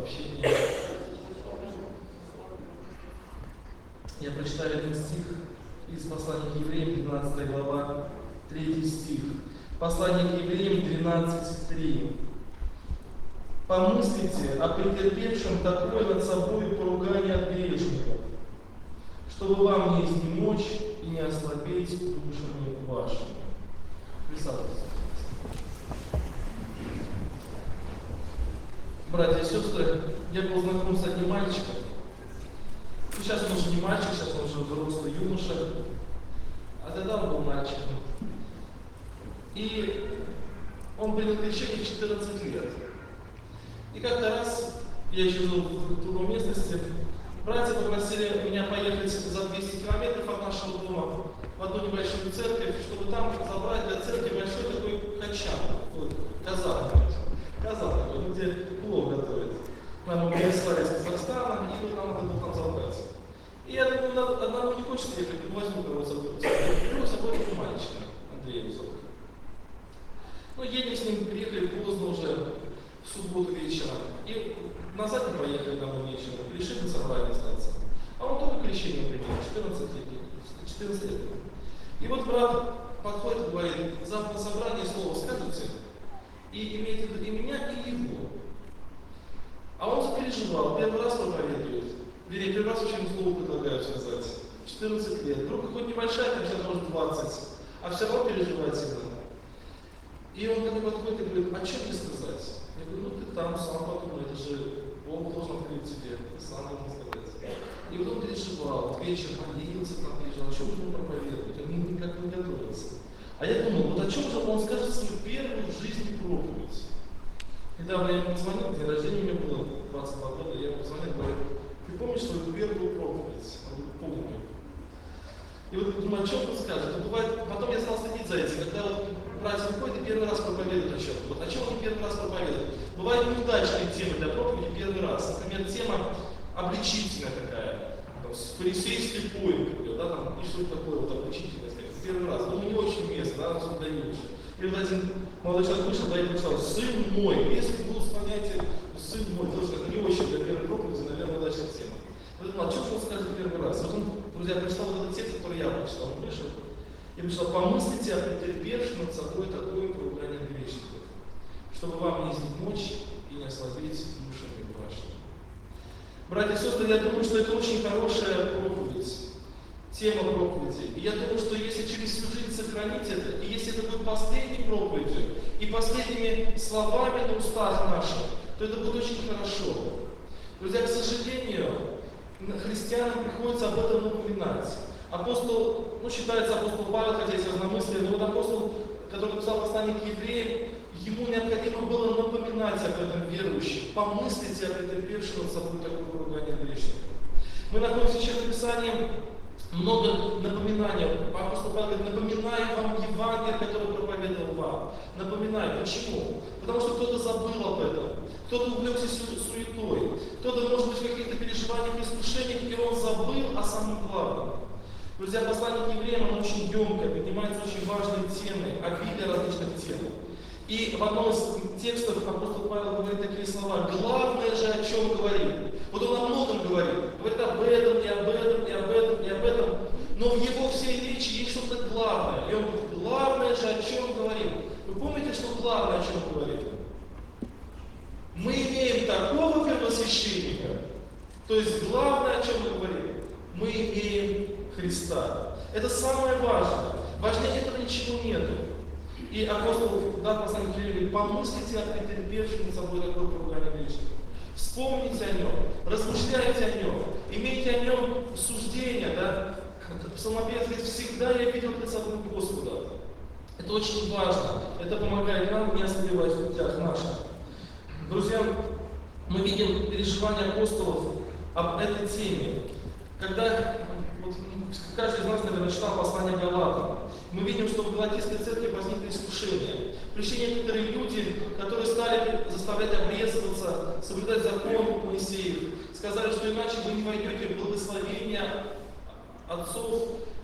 сообщение. Я прочитаю один стих из послания к Евреям, 12 глава, 3 стих. Послание к Евреям 12:3. Помыслите о претерпевшем такое над собой поругание от грешников, чтобы вам не изнемочь и не ослабеть душами вашими. Присаживайтесь. Братья и сестры, я был знаком с одним мальчиком. Сейчас он уже не мальчик, сейчас он уже взрослый юноша. А тогда он был мальчиком. И он принял крещение в 14 лет. И как-то раз, я еще жил в другой местности, братья попросили меня поехать за 200 километров от нашего дома в одну небольшую церковь, чтобы там забрать для церкви большой такой качан, казан, где плов готовят. Нам его прислали из Казахстана, и нам надо было там забрать. И я думаю, одному не хочется ехать, возьму кого-то с собой. Беру с собой этого мальчика, Андрея Высокого. Ну, едем с ним, приехали поздно уже, в субботу вечером. И назад мы поехали домой вечером, решили на собрание остаться. А он только крещение принял, 14 лет. И вот брат подходит и говорит: завтра на собрание слово скажете, и имейте в виду и меня, и его. А он запереживал, первый раз проповедует. Вернее, первый раз очень слово предлагаю сказать. 14 лет. Группа хоть небольшая, там сейчас может 20, а все равно переживает сильно. И он ко мне подходит и говорит: а что мне сказать? Я говорю: ну ты там сам подумай, это же Бог должен открыть тебе, ты сам должен сказать. И вот он переживал, вечером молился, там переживал, о чем же он проповедует, он никак не готовился. А я думал, вот о чем же он скажет свою первую в жизни проповедь. Недавно я ему позвонил, день рождения у меня было 22 года, я ему позвонил и говорю: ты помнишь свою первую проповедь? Он говорит: помню. И вот думаю, о чем он скажет? Бывает, потом я стал следить за этим, когда вот братья выходят и первый раз проповедуют о чем-то. Вот о чем они первый раз проповедуют? Бывают неудачные темы для проповеди первый раз. Например, тема обличительная такая, там, фарисейский поинт, да, там, и что такое вот обличительное, первый раз. Ну, не очень уместно, да, особенно для юноши. И вот один молодой человек вышел, да, и написал: сын мой. Если будут с понятием сын мой, то это не очень для первой проповеди, наверное, удачная тема. Я думал, а что он скажет первый раз? Вот он, друзья, прочитал вот этот текст, который я прочитал, он вышел, и прочитал: помыслите о претерпевшем над собой такое поругание грешников, чтобы вам не изнемочь и не ослабеть душами вашими. Братья и сестры, я думаю, что это очень хорошая проповедь. Тема проповеди. И я думаю, что если через всю жизнь сохранить это, и если это будет последней проповедью, и последними словами на устах наших, то это будет очень хорошо. Друзья, к сожалению, христианам приходится об этом напоминать. Апостол, считается апостол Павел, хотя есть разномыслие, но вот апостол, который написал послание к евреям, ему необходимо было напоминать об этом верующим. Помыслите о претерпевшем над собой такое поругание грешников. Мы находимся сейчас в Писании, много напоминаний. Апостол Павел говорит: напоминаю вам Евангелие, которое проповедовал вам. Напоминаю. Почему? Потому что кто-то забыл об этом, кто-то увлекся суетой, кто-то, может быть, в каких-то переживаниях, искушениях, и он забыл о самом главном. Друзья, послание к евреям, оно очень емкое, поднимается очень важные темы, обилие различных тем. И в одном из текстов апостол Павел говорит такие слова: главное же, о чем говорит. Вот он о многом говорит об этом, и об этом, и об этом, и об этом, но в его всей речи есть что-то главное. И он говорит: главное же, о чем говорит. Вы помните, что главное, о чем говорит? Мы имеем такого первосвященника, то есть главное, о чем мы говорим, мы имеем Христа. Это самое важное. Важнее этого ничего нету. И апостол, да, послание к евреям, помыслите о претерпевшем над собой такое поругание грешников. Вспомните о нем, размышляйте о нем, имейте о нем суждения, да. Псалмопевец говорит: всегда я видел пред собой Господа. Это очень важно. Это помогает нам не ослабевать в путях наших. Друзья, мы видим переживания апостолов об этой теме. Когда каждый из нас, наверное, читал послание Галатам, мы видим, что в Галатийской церкви возникли искушения. Пришли некоторые люди, которые стали заставлять обрезываться, соблюдать закон Моисеев, сказали, что иначе вы не войдете в благословение отцов,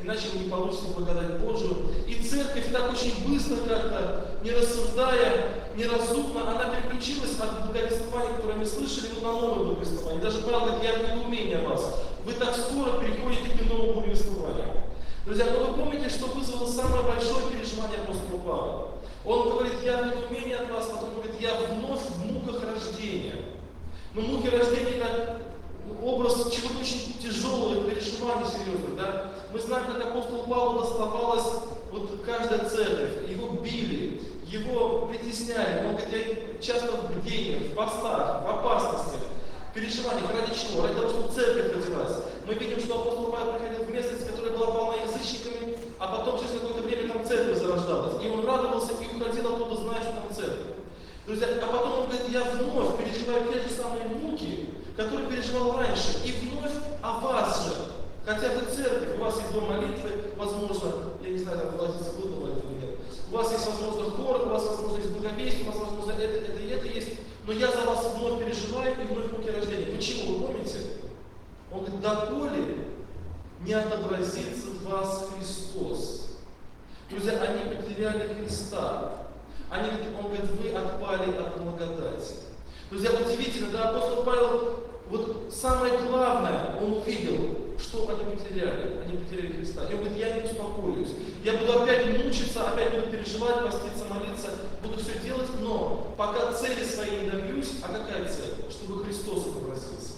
иначе не получится благодать Божию. И церковь так очень быстро как-то, не рассуждая, неразумно, она переключилась от благовествования, которое мы слышали, на новое благовествование. Даже Павел говорит, я в недоумении о вас. Вы так скоро переходите к новому благовествованию. Друзья, но вы помните, что вызвало самое большое переживание апостола Павла? Он говорит, я в недоумении от вас, потом говорит, я вновь в муках рождения. Но муки рождения это образ чего-то очень тяжелого, переживания серьезных. Да? Мы знаем, как апостолу Павлу доставалась вот каждая церковь, его били, его притесняли, он говорит, часто в бдениях, в постах, в опасностях, переживаниях. Ради чего? Ради того, чтобы церковь родилась. Мы видим, что апостол Павел приходил в местность, которая была полна язычниками, а потом через какое-то время там церковь зарождалась. И он радовался и уходил оттуда, зная, что там церковь. Друзья, а потом он говорит, я вновь переживаю те же самые муки, которые переживал раньше, и вновь о вас же. Хотя вы церковь, у вас есть дом молитвы, возможно, я не знаю, там властится будет молитва или нет, у вас есть, возможно, хор, у вас, возможно, есть благовестие, у вас, возможно, это и это есть, но я за вас вновь переживаю и вновь муки рождения. Почему? Вы помните? Он говорит, доколе не отобразится в вас Христос. Друзья, они потеряли Христа. Он говорит, вы отпали от благодати. Друзья, удивительно, да, апостол Павел, вот самое главное, он увидел, что они потеряли Христа. И он говорит, я не успокоюсь, я буду опять мучиться, опять буду переживать, поститься, молиться, буду все делать, но пока цели своей не добьюсь, а какая цель? Чтобы Христос отобразился.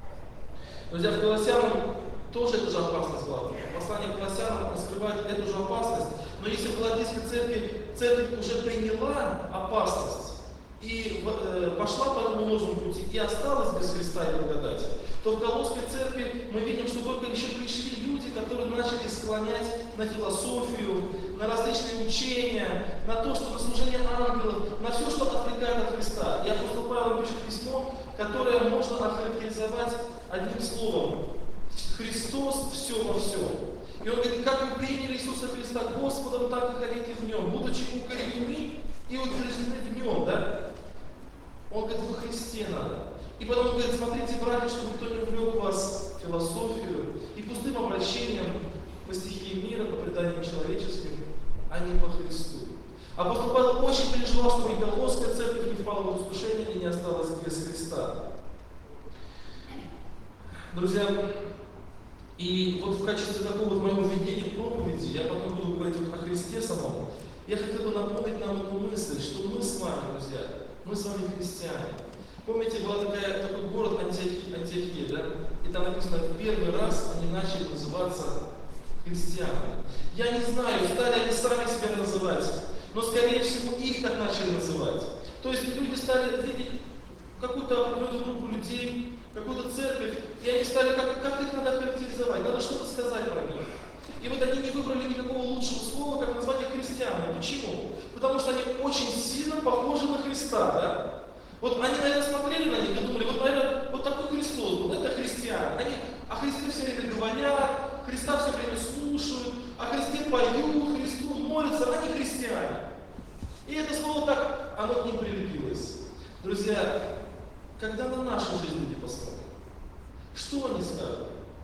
Друзья, в Колоссянам тоже эта же опасность была. Послание к Колоссянам раскрывает эту же опасность, но если в Галатийской церковь уже приняла опасность, и пошла по этому ложному пути, и осталась без Христа и благодати, то в Колосской церкви мы видим, что только еще пришли люди, которые начали склонять на философию, на различные учения, на то, что на служение ангелов, на все, что отвлекает от Христа. И апостол Павел пишет письмо, которое можно охарактеризовать одним словом. Христос все во всем. И он говорит, как вы приняли Иисуса Христа Господом, так и ходите в Нем, будучи укоренены и утверждены в Нем, да? Он говорит, во Христе надо. И потом он говорит, смотрите, братья, чтобы кто не увлек вас в философию и пустым обращением по стихии мира, по преданиям человеческим, а не по Христу. Апостол Павел очень переживал, что и Колосская церковь не впала в искушение и не осталась без Христа. Друзья, и вот в качестве такого вот моего введения в проповеди, я потом буду говорить вот о Христе самом, я хотел бы напомнить нам эту мысль, что мы с вами, друзья, мы с вами христиане. Помните, был такой город Антиохия, да? И там написано, в первый раз они начали называться христианами. Я не знаю, стали они сами себя называть, но, скорее всего, их так начали называть. То есть люди стали видеть какую-то определенную группу людей, какую-то церковь, и они стали, как их надо характеризовать, надо что-то сказать про них. И вот они не выбрали никакого лучшего слова, как назвать их христианами. Почему? Потому что они очень сильно похожи на Христа, да? Вот они, наверное, смотрели на них и думали, вот, наверное, вот такой Христос был, это христиане. Они о Христе все время говорят, Христа все время слушают, о Христе поют, Христу молятся, они христиане. И это слово так, оно к ним прилепилось. Друзья, когда на нашу жизнь люди посмотрят, что они скажут?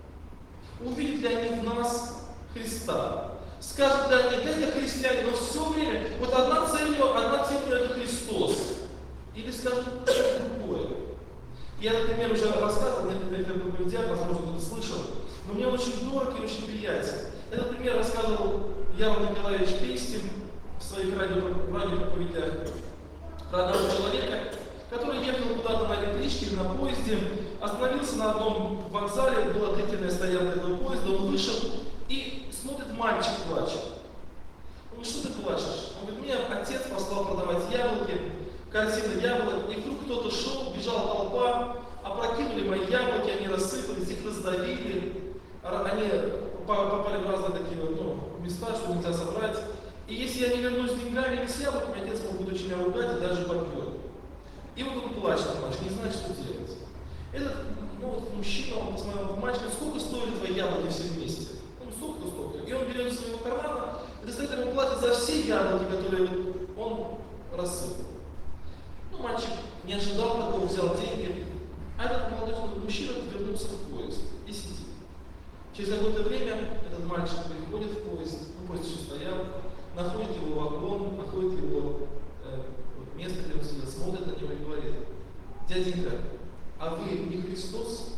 Увидят ли они в нас Христа? Скажут ли они, да это христиане, но все время, вот одна цель это Христос. Или скажут что-то другое. Я, например, уже рассказывал, это был диагноз, может кто-то слышал, но мне очень дорог и очень приятен. Этот пример рассказывал Ян Николаевич Пестин в своих радиопроповедях про одного человека, который ехал куда-то на электричке или на поезде, остановился на одном вокзале, была длительная стоянка этого поезда, он вышел и смотрит, мальчик плачет. Он говорит, что ты плачешь? Он говорит, меня отец послал продавать яблоки, корзина яблок, и вдруг кто-то шел, бежала толпа, опрокинули мои яблоки, они рассыпались, их раздавили, они попали в разные такие места, что нельзя собрать. И если я не вернусь с деньгами или с яблоками, отец мог будет очень меня ругать и даже побьет. И вот он плачет, мальчик, не знает, что делать. Этот мужчина, он посмотрел на мальчика, сколько стоили твои яблоки все вместе? Ну, столько. И он берет из своего кармана и достает ему платит за все яблоки, которые он рассыпал. Мальчик не ожидал такого, взял деньги, а этот молодой мужчина вернулся в поезд и сидит. Через какое-то время этот мальчик приходит в поезд, поезд еще стоял, находит его вагон, находит его место, где он сидит, смотрит на него и говорит: дяденька, а вы не Христос?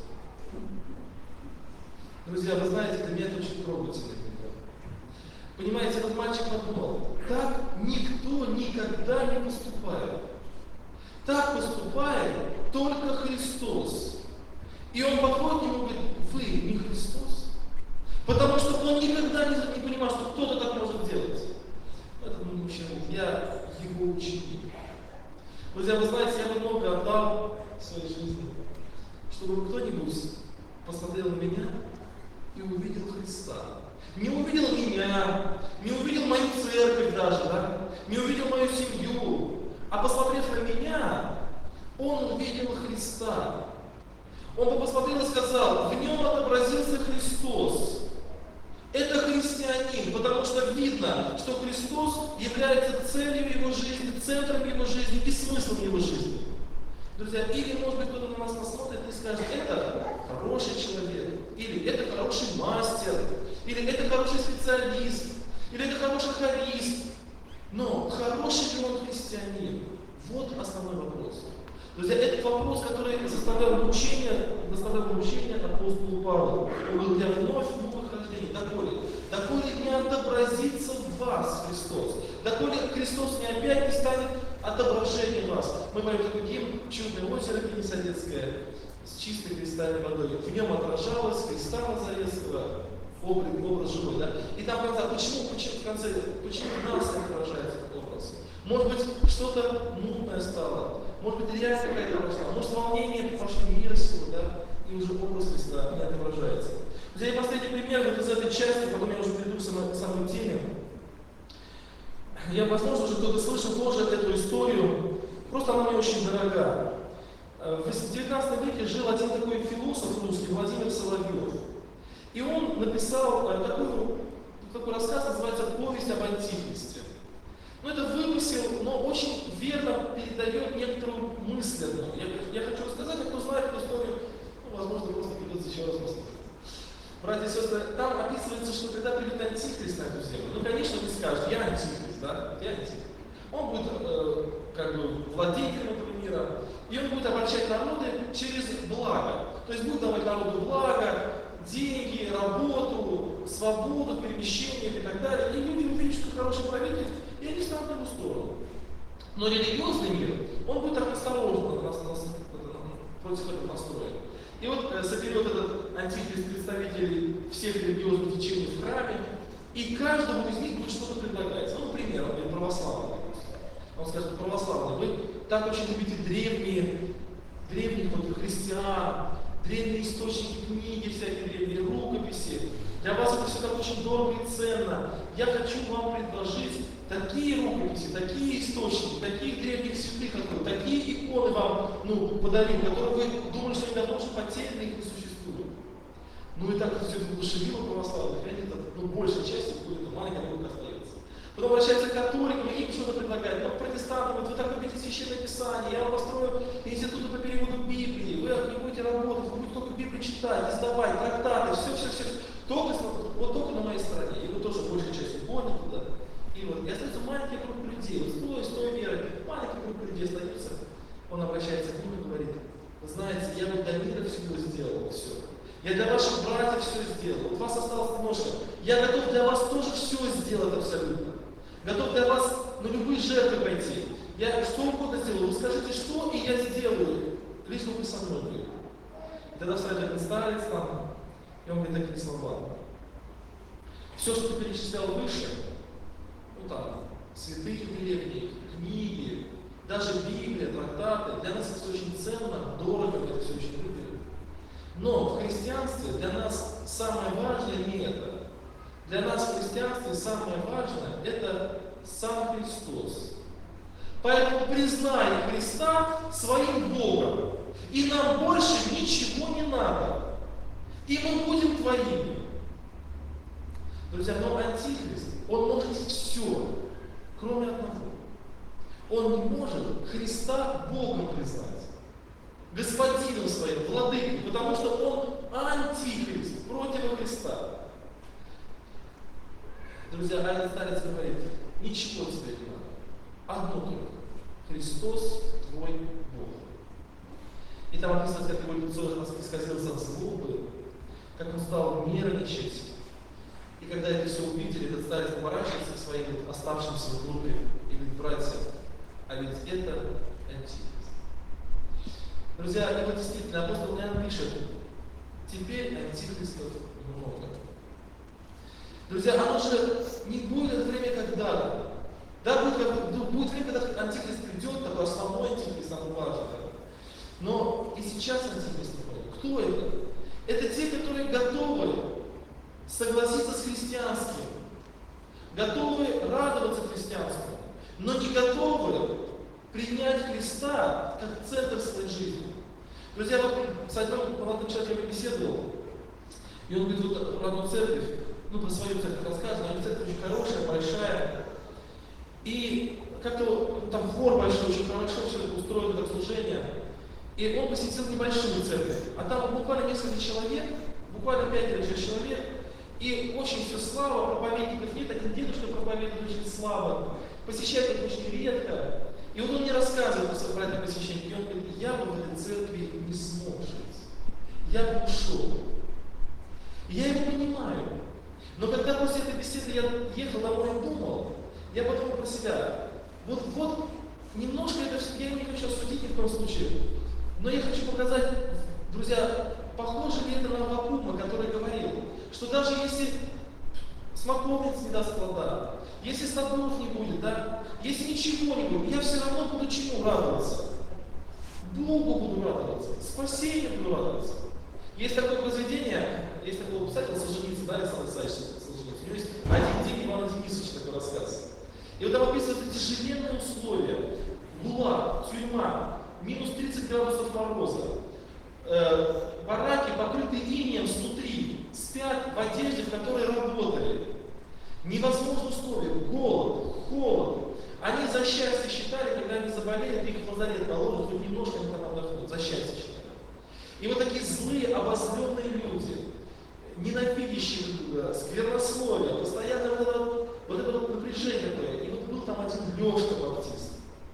Друзья, вы знаете, для меня это очень трогательно. Понимаете, этот мальчик подумал: так никто никогда не поступает. Так поступает только Христос. И он подходит к нему и говорит: вы не Христос? Потому что он никогда не понимал, что кто-то так может делать. Этот мужчина говорит: я его ученик. Друзья, вы знаете, я бы много отдал в своей жизни, чтобы кто-нибудь посмотрел на меня и увидел Христа. Не увидел меня, не увидел мою церковь даже, да? Не увидел мою семью, а посмотрев на меня, он увидел Христа. Он бы посмотрел и сказал: в нем отобразился Христос. Это христианин, потому что видно, что Христос является целью его жизни, центром его жизни и смыслом его жизни. Друзья, или, может быть, кто-то на нас посмотрит и скажет: это хороший человек, или это хороший мастер, или это хороший специалист, или это хороший хорист. Но хороший ли он христианин? Вот основной вопрос. Друзья, этот вопрос, который доставлял мучения апостолу Павлу. Он говорил: для вновь новых рождений, доколе не отобразится в вас Христос, доколе Христос не опять не станет отображением вас. Мы поем такой гимн «Чудное озеро» Кенесарецкое с чистой кристальной водой. В нем отражалось Христа Назаретского образ живой. Да? И там в конце, почему в нас не отражается этот образ? Может быть, что-то мутное стало, может быть, реальность какая-то прошла, может, волнение пошли мир силы, да? И уже образ Христа не отображается. Друзья, и последний пример вот из этой части, потом я уже приду к самой теме. Возможно, уже кто-то слышал тоже эту историю, просто она мне очень дорога. В 19 веке жил один такой философ русский, Владимир Соловьев. И он написал такой рассказ, называется «Повесть об Антихристе». Это вымысел, но очень верно передает некоторую мысль одну. Я хочу рассказать, кто знает эту историю, возможно, просто придется еще раз послушать. Братья и сестры, там описывается, что когда придет Антихрист на эту землю, конечно, вы скажете: я Антихрист, да? Я Антихрист. Он будет владетелем этого мира, и он будет обольщать народы через благо. То есть будет давать народу благо, деньги, работу, свободу в перемещениях и так далее. И люди увидят, что хороший правитель, и они станут на его сторону. Но религиозный мир, он будет так осторожно против этого настроен. И вот соберет этот антихрист представителей всех религиозных течений в храме, и каждому из них будет что-то предлагать. Например, он говорит: православный. Он скажет: православный, вы так очень любите древних христиан, древние источники, книги, всякие древние рукописи. Для вас это все так очень дорого и ценно. Я хочу вам предложить такие рукописи, такие источники, таких древних святых, такие иконы вам подарить, которые вы думали, что они давно уже потеряны, их не существует. И так все это воодушевило православных, и они большей частью какой-то маленькой группы остается. Потом обращаются к католикам, им что-то предлагают. Протестантам: вы так любите Священное Писание, я вам построю институты по переводу Библии, вы не будете работать, вы будете только Библию читать, издавать, трактаты, все. Только на моей стороне. И вы тоже большей частью поняли, да? И остается маленькая группа людей, с той верой, маленькая группа людей остается. Он обращается к ним и говорит: вы знаете, я для мира всего сделал все. Я для ваших братьев все сделал. У вас осталось немножко. Я готов для вас тоже все сделать абсолютно. Готов для вас на любые жертвы пойти. Я что угодно сделаю. Вы скажите, что, и я сделаю. Лишь бы вы со мной были. И тогда встает один старец там, и он говорит такие слова: все, что ты перечислял выше, святые древние, книги, даже Библия, трактаты, для нас это очень ценно, дорого, мы это все очень любим. Но в христианстве для нас самое важное не это. Для нас в христианстве самое важное – это сам Христос. Поэтому признай Христа своим Богом, и нам больше ничего не надо. И мы будем твоими. Друзья, но Антихрист, он может все, кроме одного. Он не может Христа Богом признать, господином своим, владыкой, потому что он антихрист. против Христа. Друзья, один старец говорит, ничего тебе не надо. Одно только. Христос твой Бог. И там описано, как его лицо исказилось от злобы, как он стал нервничать. И когда это все увидели, этот старец поворачивается к своим оставшимся в группе и говорит, братья, а ведь это антихрист. Друзья, это действительно апостол Иоанн пишет, теперь антихристов много. Друзья, оно же не будет это время когда-то. Да, будет время, когда антихрист придет, такой основной антихрист, самый важный. Но и сейчас антихрист приходит. Кто это? Это те, которые готовы согласиться с христианским, готовы радоваться христианскому, но не готовы принять Христа как центр своей жизни. Друзья, вот с одним молодым человеком я беседовал, и он говорит, вот про одну церковь, про свою церковь рассказывал, она церковь очень хорошая, большая, и как-то там хор большой, очень хорошо все это устроено, как служение, и он посетил небольшую церковь, а там буквально несколько человек, буквально 5 или 6 человек, и очень все слава, проповедников нет, один дедушка проповедует очень слабо, посещает их очень редко. И вот он мне рассказывает про это посещение, и он говорит, я бы в этой церкви не смог жить, я бы ушел. И я его понимаю. Но когда после этой беседы я ехал домой и думал, я подумал про себя, вот немножко это, я не хочу осудить ни в коем случае, но я хочу показать, друзья, похоже ли это на Аввакума, который говорил, что даже если смоковниц не даст плода, если столбов не будет, да, если ничего не будет, я все равно буду чему радоваться? Богу буду радоваться, спасению буду радоваться. Есть такое произведение, есть такой писатель Солженицын, да, Александр Александрович Солженицын, у него есть «Один день Ивана Денисовича», такой рассказ. И вот там описываются тяжеленные условия, ГУЛАГ, тюрьма, минус 30 градусов мороза, бараки, покрытые инеем снутри, спят в одежде, в которой работали. Невозможные условия, голод, холод. Они за счастье считали, когда они заболели, их в лазарет положат, хоть немножко они там отдохнут, за счастье считали. И вот такие злые, обозленные люди, ненавидящие друг друга, сквернословие, постоянно вот это напряжение такое. И вот был там один Лешка Баптист.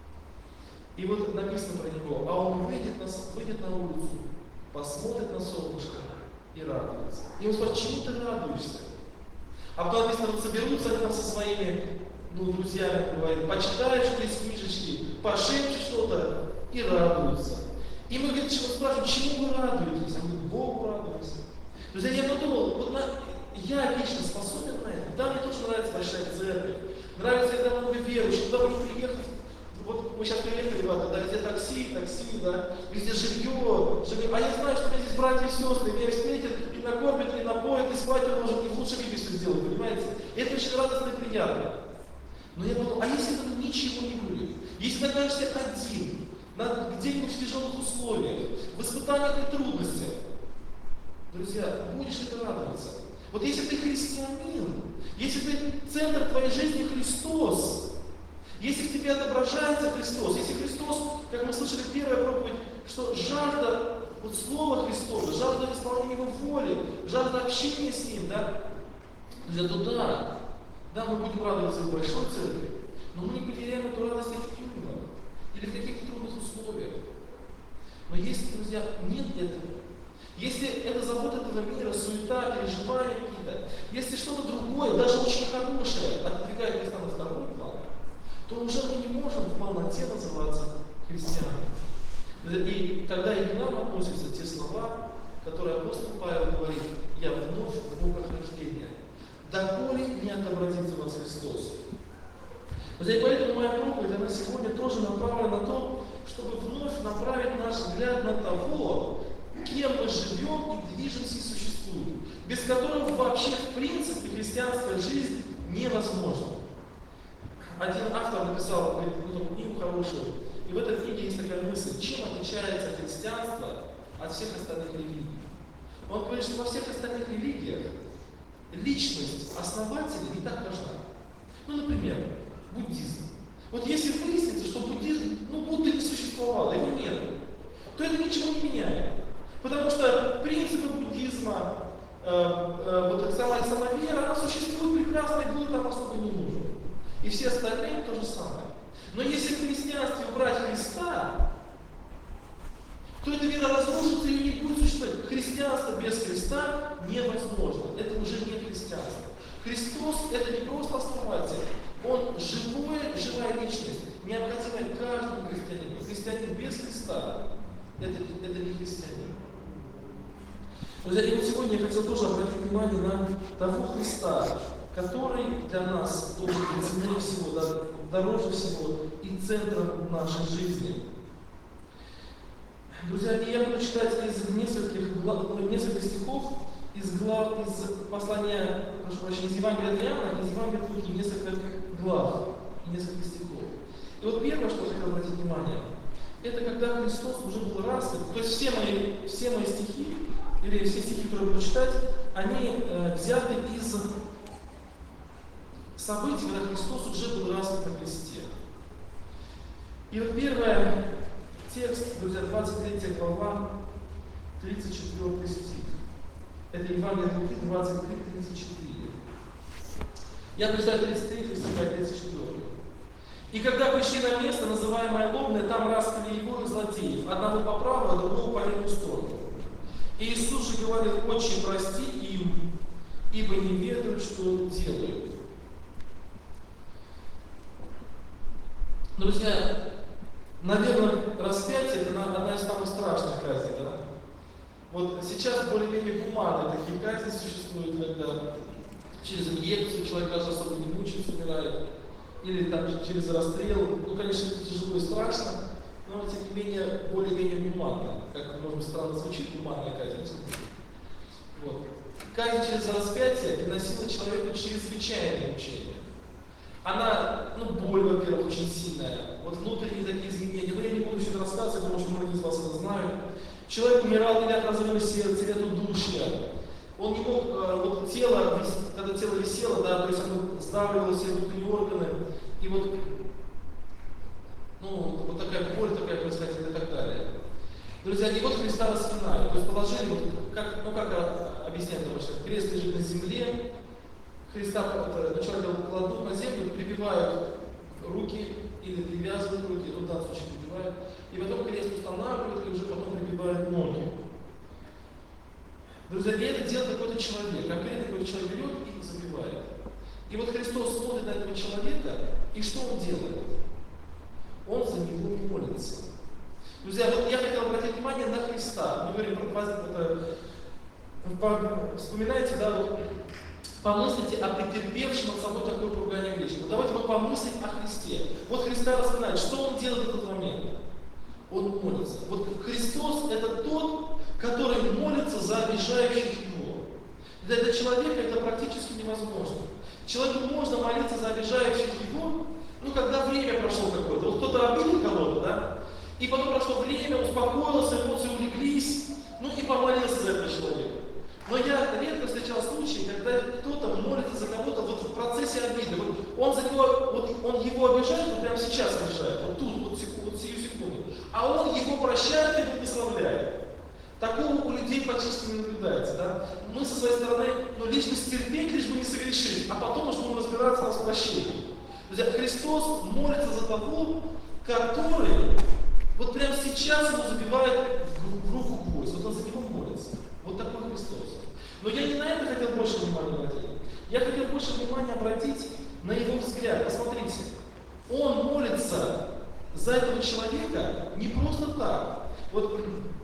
И вот написано про него, а он выйдет на улицу, посмотрит на солнышко и радуется. И он спрашивает, чему ты радуешься? А потом написано, вот соберутся они там со своими друзьями, говорит, почитают что-то из книжечки, пошепчут что-то и радуются. И мы, говорит, спрашиваем, чему вы радуетесь? Он говорит, Богу радуемся. Друзья, я подумал, я лично способен на это. Да, мне тоже нравится большая церковь. Нравится, когда много верующих, куда мы приехали. Вот мы сейчас приехали, да, везде такси, да, везде жилье. А я знаю, что у меня здесь братья и сестры, меня встретят, и накормят, и напоят, и спать он может, и в лучшем виде все сделать, понимаете? И это очень радостно и приятно. Но я подумал, а если этого ничего не будет? Если ты окажешься один, где-нибудь в тяжелых условиях, в испытаниях и трудностях, друзья, будешь ли ты радоваться? Вот если ты христианин, если ты центр твоей жизни Христос, если в тебе отображается Христос, если Христос, как мы слышали в первой проповеди, что жажда Слова Христова, жажда исполнения Его воли, жажда общения с Ним, да, друзья, да, мы будем радоваться в большой церкви, но мы не потеряем эту радость в тюрьмах или в каких-то трудных условиях. Но если, друзья, нет этого, если это забота этого мира, суета, переживания какие-то, если что-то другое, даже очень хорошее, отодвигает Христа на второй план, то уже мы не можем в полноте называться христианами. И тогда и к нам относятся те слова, которые апостол Павел говорит, я вновь в Бога рождения, доколе не отобразится вас Христос. И поэтому моя проповедь, она сегодня тоже направлена на то, чтобы вновь направить наш взгляд на того, кем мы живем и движемся и существуем, без которого вообще в принципе христианская жизнь невозможна. Один автор написал книгу хорошую, и в этой книге есть такая мысль, чем отличается христианство от всех остальных религий. Он говорит, что во всех остальных религиях личность основателя не так важна. Например, буддизм. Вот если выяснится, что буддизм, Будда не существовал, его нет, то это ничего не меняет. Потому что принципы буддизма, вот сама вера, она существует прекрасно, и Бог там особо не нужен. И все остальные то же самое. Но если в христианстве убрать Христа, то эта вера разрушится и не будет существовать. Христианство без Христа невозможно. Это уже не христианство. Христос – это не просто основатель. Он живая личность, необходимая каждому христианину. Христианин без Христа – это не христианин. Друзья, и вот сегодня я хотел тоже обратить внимание на того Христа, который для нас должен быть ценнее всего, дороже всего и центром нашей жизни. Друзья, я буду читать из нескольких стихов из послания, прошу прощения, из Евангелия от Иоанна, из Евангелия от Луки, несколько глав и несколько стихов. И вот первое, что я хотел обратить внимание, это когда Христос уже был распят. То есть все мои стихи, или все стихи, которые я буду читать, они взяты из событий, когда Христос уже был распят на кресте. И вот первый текст, друзья, 23 глава, 34 стих. Это Евангелие от Луки 23-34. Я прочитаю 33, 35, 34. И когда пришли на место, называемое Лобное, там распяли его и злодеев, одного по правую, а другого по левую сторону. И Иисус же говорил: «Отче, прости им, ибо не ведают, что делают». Друзья, наверное, распятие – это одна из самых страшных казней, да? Вот сейчас более-менее гуманные такие казни существуют, когда через инъекцию человек даже особо не мучается, умирает, или там через расстрел. Ну, конечно, это тяжело и страшно, но тем не менее более-менее гуманно. Как, может быть, странно звучит, гуманная казнь. Вот. Казнь через распятие приносила человеку чрезвычайное мучение. Она, боль, во-первых, очень сильная. Вот внутренние такие изменения. Но я не буду все это рассказывать, потому что многие из вас это знают. Человек умирал или от разрыва сердца, или от удушья. Он не мог, вот тело, когда тело висело, да, то есть оно сдавливало все внутренние органы, и вот такая боль, такая происходила и так далее. Друзья, и вот Христа распинают, то есть положили, вот, как объяснять, что крест лежит на земле, Христа человека кладут на землю, прибивают руки или привязывают руки, в данном случае прибивают, и потом крест устанавливают, и уже потом прибивают ноги. Друзья, и это делает какой-то человек, конкретно какой-то человек берет и забивает. И вот Христос смотрит на этого человека, и что он делает? Он за него молится. Друзья, вот я хотел обратить внимание на Христа. Мы говорим вспоминайте, да, вот, помыслите о претерпевшем от собой такое поругание вечного. Давайте мы помыслим о Христе. Вот Христа распинает. Что он делает в этот момент? Он молится. Вот Христос – это тот, который молится за обижающих его. Для этого человека это практически невозможно. Человеку можно молиться за обижающих его, когда время прошло какое-то. Вот кто-то обидел кого-то, да? И потом прошло время, успокоился, эмоции улеглись, и помолился за этого человека. Но я редко встречал случаи, когда кто-то молится за кого-то вот в процессе обиды. Вот он за него, он его обижает, вот прямо сейчас обижает, вот тут, вот сию секунду. А он его прощает и благословляет. Такого у людей практически не наблюдается. Да? Мы со своей стороны, лишь бы стерпеть, лишь бы не согрешить, а потом уж будем разбираться с прощением. Друзья, Христос молится за того, который вот прямо сейчас ему забивает в руку гвоздь. Вот он за него молится. Вот такой Христос. Но я не на это хотел больше внимания обратить. Я хотел больше внимания обратить на его взгляд. Посмотрите, он молится за этого человека не просто так. Вот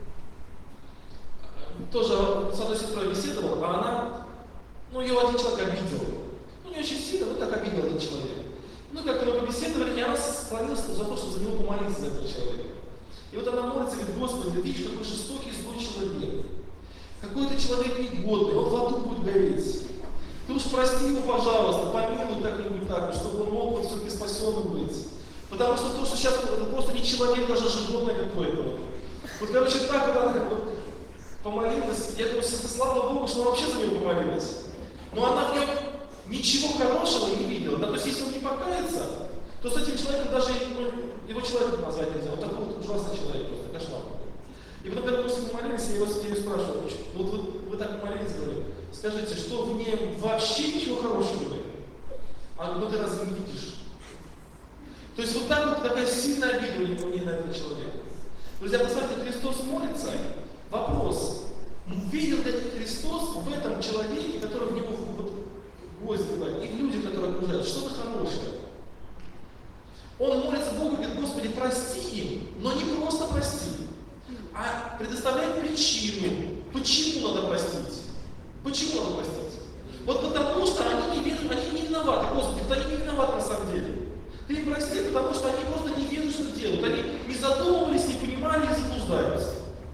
тоже с одной сестрой беседовал, а она, ее один человек обидел. Не очень сильно, но так обидел этот человек. Как-то мы побеседовали, и она склонилась за то, чтобы за него помолиться, за этого человека. И вот она молится, говорит: Господи, ты видишь, какой жестокий, злой человек. Какой-то человек негодный, он в аду будет гореть. Ты уж прости его, пожалуйста, помилуй как-нибудь так, чтобы он мог все-таки спасенным быть. Потому что то, что сейчас это просто не человек, даже животное какое-то. Вот, так вот она помолилась. Я думаю, слава Богу, что она вообще за него помолилась. Но она в нем ничего хорошего не видела. Да, то есть, если он не покается, то с этим человеком даже его человеком назвать нельзя. Вот такой вот ужасный человек, просто кошмар. И потом, когда мы с ним молились, я его спрашиваю: вот вы так молились, говорю, скажите, что в нем вообще ничего хорошего нет. Ну ты разве не видишь? То есть вот так вот такая сильная обида у него не на этого человека. Друзья, посмотрите, Христос молится. Вопрос. Видел ли Христос в этом человеке, который в него в гости бывает, и в людях, которые окружают, что-то хорошее? Он молится Богу и говорит: Господи, прости им, но не просто прости, а предоставляет причину, почему надо простить. Почему надо простить? Вот потому что они не виноваты, Господи, вот они не виноваты на самом деле. Ты им прости, потому что они просто не ведают, что делают. Они не задумывались, не понимали и заблуждаются.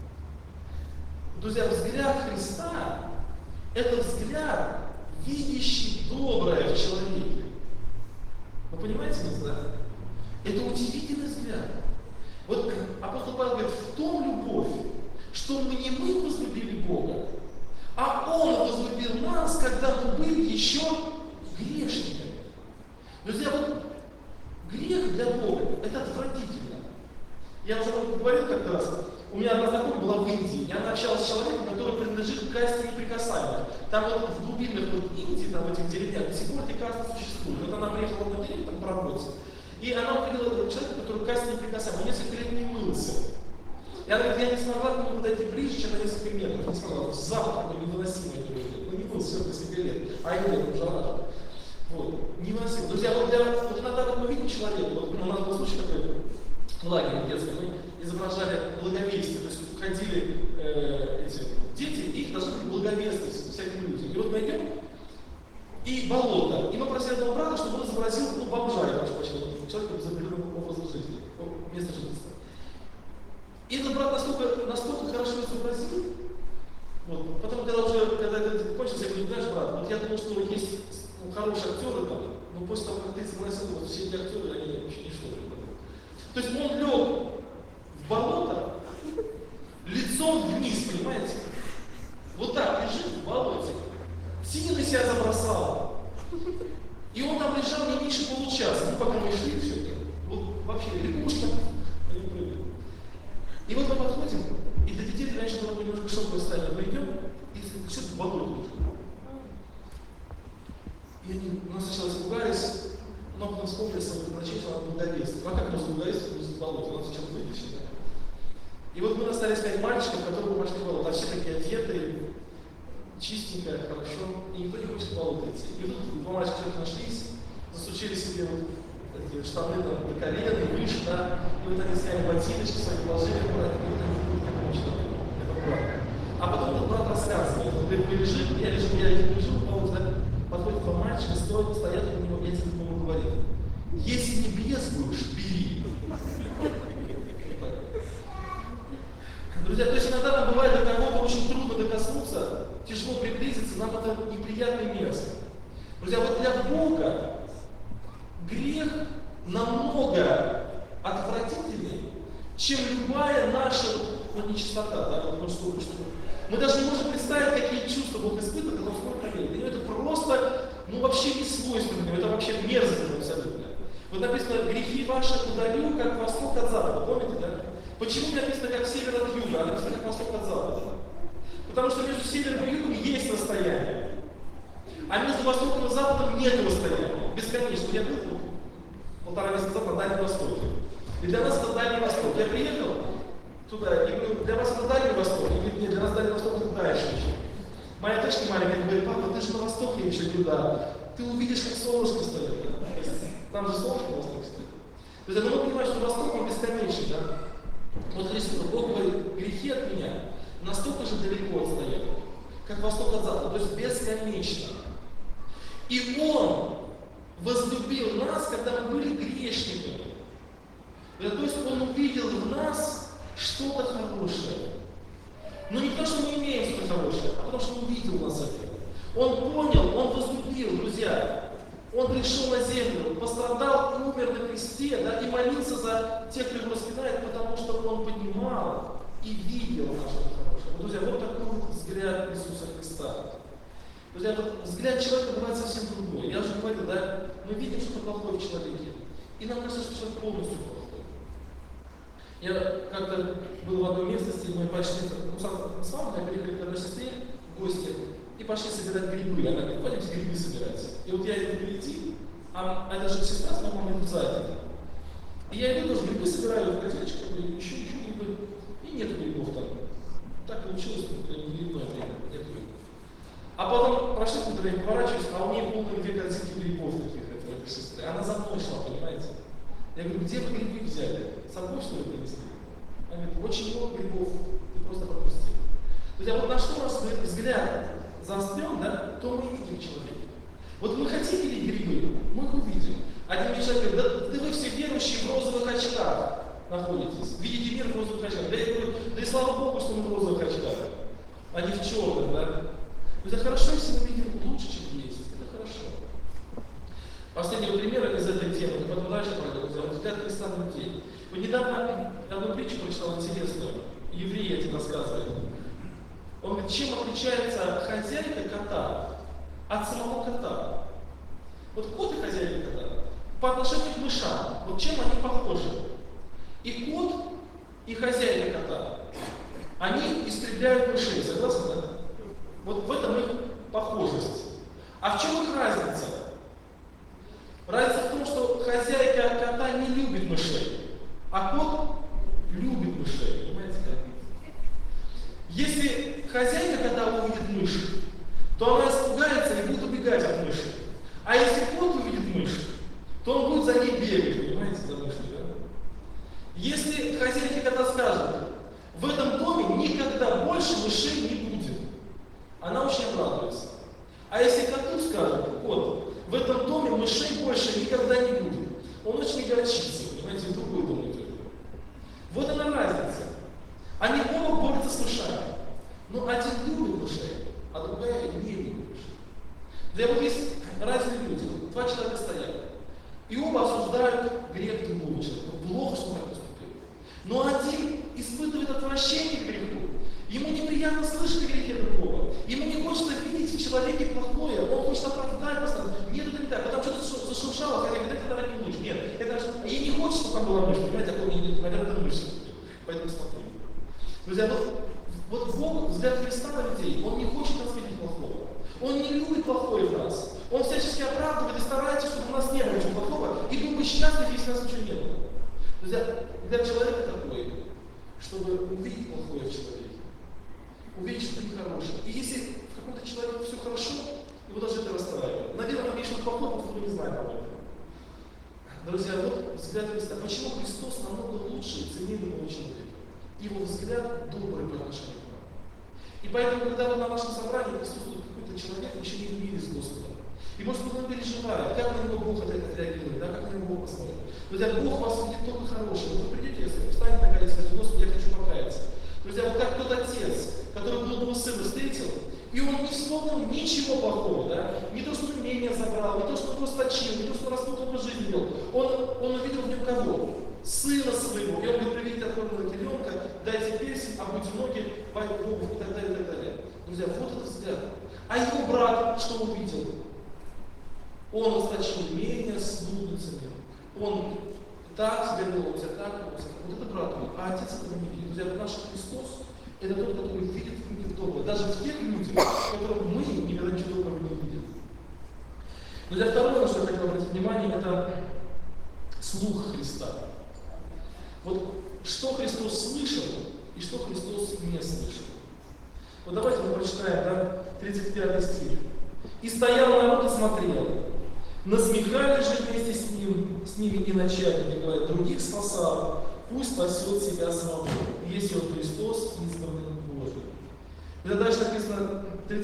Друзья, взгляд Христа – это взгляд, видящий доброе в человеке. Вы понимаете меня, да? Это удивительный взгляд. Вот апостол Павел говорит: в том любовь, что не мы возлюбили Бога, а Он возлюбил нас, когда мы были еще грешниками. Друзья, вот грех для Бога – это отвратительно. Я уже говорил как-то раз, у меня одна знакомая была в Индии, я общалась с человеком, который принадлежит к касте неприкасаемых. Там вот в глубинах Индии, там в этих деревнях, до сих пор эти касты существуют. Вот она приехала на деревню, там поработать. И она увидела человека, который к касте неприкасаемый, он несколько лет не мылся. И она говорит: я не смогла к нему подойти ближе, чем на несколько метров. Не смогла, запах такой невыносимый. Ну не был все несколько лет, а ему лет жара. Вот, невыносимо. Друзья, вот иногда вот мы видим человека, вот у нас был случай такой в лагере детском, мы изображали благовестие, то есть ходили эти дети, и их должны быть благовестны всяким людям. И вот мы идем, и болото. И мы просили одного брата, чтобы он изобразил, бомжа, я прошу прощения, человека с определенным образом жизни, место жительства. И этот брат настолько хорошо изобразил, вот, потом, когда это кончилось, я говорю: знаешь, брат, вот я думал, что есть хорошие актеры там, но после того, как ты изобразил, вот все эти актеры, они вообще ничто не было. То есть он лег в болото, лицом вниз, понимаете? Вот так лежит в болоте. Силы себя забросал. И он там лежал не меньше получаса. Ну, пока мы шли, все это. Вот вообще, лягушка. И вот мы подходим, и для детей, конечно, было бы немножко шоковое состояние. Мы идем, и что-то в болото лежит. И они у нас сначала испугались, но потом вспомнили свое предназначение, надо благовестие. А как можно благовестие в болоте? Надо сначала выйти. И вот мы остались 5 мальчиков, которые пошли в болото. А все такие одетые, чистенько, хорошо, и никто не хочет в болото идти. И тут 2 мальчика нашлись, засучили себе вот такие штаны до колена и вышли, да, и вот они сняли ботиночки, свои положили, и вот они не помочь, это брат. А потом этот брат рассказывает: вот мы лежим, я лежу в болоте, да, подходит 2 мальчика, стоят у него, я тебе говорю: если не будешь, бери. Друзья, то есть иногда нам бывает до кого-то очень трудно докоснуться, тяжело приблизиться, нам это неприятное место. Друзья, вот для Бога грех намного отвратительнее, чем любая наша нечистота. Да? Вот, мы даже не можем представить, какие чувства Бог испытывает, когда Он смотрит на него. Это просто, вообще не свойственно, это вообще мерзко абсолютно. Вот написано: грехи ваши удалю, как восток от запада. Помните, да? Почему написано как север от юга, а написано как восток от запада? Потому что между севером и югом есть расстояние. А между востоком и западом нет расстояния. Бесконечно. Я был 1,5 месяца назад на Дальнем Востоке. И для нас это Дальний Восток. Я приехал туда и говорю: для вас это Дальний Восток? И говорит: нет, для нас Дальний Восток это дальше еще. Моя дочка маленькая говорит: папа, ты же на востоке еще туда. Ты увидишь, как солнышко стоит. Там же солнышко на востоке стоит. То есть мы понимаем, что Восток он бесконечный, да? Вот Христос, Бог говорит: грехи от меня настолько же далеко отстоят, как восток от запада, то есть бесконечно. И Он возлюбил нас, когда мы были грешниками. То есть Он увидел в нас что-то хорошее. Но не потому, что мы имеем что-то хорошее, а потому, что Он увидел нас это. Он понял, Он возлюбил, друзья. Он пришел на землю, пострадал и умер на кресте, да, и молился за тех, кто его распинает, потому что Он понимал и видел наше хорошее. Друзья, вот такой вот взгляд Иисуса Христа. Друзья, вот взгляд человека бывает совсем другой. Я уже говорил, да, мы видим что-то плохое в человеке, и нам кажется, что человек полностью плохой. Я как-то был в одной местности, мы пошли, с мамой приехали к одной сестре в гости, и пошли собирать грибы. Она говорит, пойдемте грибы собирать. И вот я иду прийти, а это же сестра с моей мамой сзади. И я иду, тоже грибы собираю в корзиночку, ищу грибы, и нет грибов там. Так получилось, что не грибное время, нет грибов. А потом прошли какое-то время, поворачиваюсь, а у нее полные 2 корзинки грибов таких, этой сестры. Она за мной шла, понимаете? Я говорю, где вы грибы взяли? С собой, что ли, принесли? Она говорит, очень много грибов, ты просто пропустил. Друзья, вот на что у нас взгляд заострен, да, то мы и видим человека. Вот мы хотим видеть грибы, мы их увидим. Один мне человек говорит, да вы все верующие в розовых очках находитесь, видите мир в розовых очках. Да я говорю, да и слава Богу, что мы в розовых очках, а не в черных, да. Это хорошо, если мы видим лучше, чем есть. Это хорошо. Последний пример из этой темы, мы потом дальше пройдем, взгляд Христа на людей. Вот недавно одну притчу прочитал интересную, евреи эти рассказывали. Он говорит, чем отличается хозяйка кота от самого кота? Вот кот и хозяйка кота по отношению к мышам, вот чем они похожи? И кот, и хозяйка кота, они истребляют мышей, согласны, да? Вот в этом их похожесть. А в чем их разница? Разница в том, что хозяйка кота не любит мышей, а кот любит мышей. Понимаете как? Если хозяйка кота увидит мышь, то она испугается и будет убегать от мыши. А если кот увидит мышь, то он будет за ней бегать, понимаете, за мышью, да? Если хозяйка кота скажет, в этом доме никогда больше мышей не будет, она очень обрадуется. А если коту скажет, кот, в этом доме мышей больше никогда не будет, он очень огорчится, понимаете, в другой дом идет. Вот она разница. Они оба борются с мышами. Но один любит мышей, а другая не любит мышей. Для вот есть разные люди. 2 человека стоят. И оба осуждают грех другого человека. Плохо, что он так поступил. Но один испытывает отвращение к греху. Ему неприятно слышать о грехе другого. Ему не хочется видеть в человеке плохое. Он хочет оправдать постоянно. Нет, это не так. Потом что-то зашуршало, хотя говорит, это давай не лучше. Нет, это ей не хочется, чтобы там была мышь. Понимаете, а он, наверное, это мышь. Поэтому смотри. Друзья, вот Бог, взгляд Христа на людей, Он не хочет нас видеть плохого. Он не любит плохое в нас. Он всячески оправдывает и старается, чтобы у нас не было ничего плохого, и был бы счастлив, если у нас ничего не было. Друзья, для человека такой, чтобы увидеть плохое в человеке, увидеть что-то нехорошее. И если в каком-то человеке все хорошо, его даже это расстраивает. Наверное, там есть что-то плохое, потому что мы не знаем об этом. Друзья, вот взгляд Христа. Почему Христос намного лучше и ценнее любого человека? Его взгляд добрый по отношению к нам. И поэтому, когда вы на нашем собрании присутствует какой-то человек, еще не в мире с Господом, и может быть он переживает, как на него Бог отреагирует, да, как на него Бог посмотрит. Друзья, Бог вас видит только хорошее. Вот вы придете, если встанете на колени и скажете, Господи, я хочу покаяться. Друзья, вот как тот отец, который блудного сына встретил, и он не вспомнил ничего плохого, да? Не то, что имение забрал, не то, что просто точил, не то, что распутал жизнь вел. Он увидел в нем кого? Сына своего. И он говорит, приведите откормленного теленка, дайте песен, обуйте ноги, пойте Богу и так далее, и так далее. Друзья, вот этот взгляд. А его брат что увидел? Он расточил имение с блудницами. Он так себя вел, так. Вот это брат мой. А отец этого не видит. Друзья, наш Христос — это тот, который видит в людях доброе. Даже в тех людях, которых мы никогда ничего доброго не видим. Друзья, второе, на что я хотел обратить внимание, это слух Христа. Вот что Христос слышал и что Христос не слышал. Вот давайте мы прочитаем, да, 35 стих. «И стоял народ и смотрел. Насмехались же вместе с ними и начальники, говорят, других спасал, пусть спасет себя самого, если он Христос, избранный Божий». Это дальше написано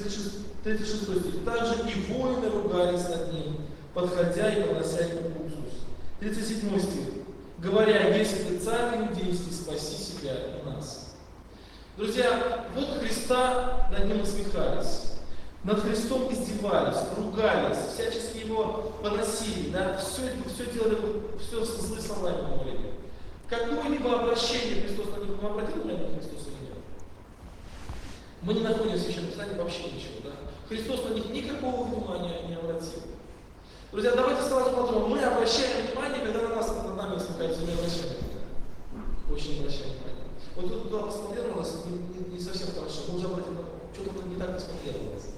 36 стих. «Также и воины ругались над ним, подходя и поднося ему уксус». 37 стих. «Говоря, если ты царь иудейский, спаси себя и нас». Друзья, вот Христа над ним насмехались, над Христом издевались, ругались, всячески его поносили, да, все делали, все злые слова ему говорили. Какое-либо обращение Христос на них, мы обратили внимание на Христоса или нет? Мы не находим в Священном Писании вообще ничего, да? Христос на них никакого внимания не обратил. Друзья, давайте сразу подумаем, мы обращаем внимание, когда на нас, над нами смехаются, мы обращаем внимание. Очень обращаем внимание. Вот кто туда посмотрел на нас, не совсем хорошо, мы уже обратили, что-то не так посмотрел на нас.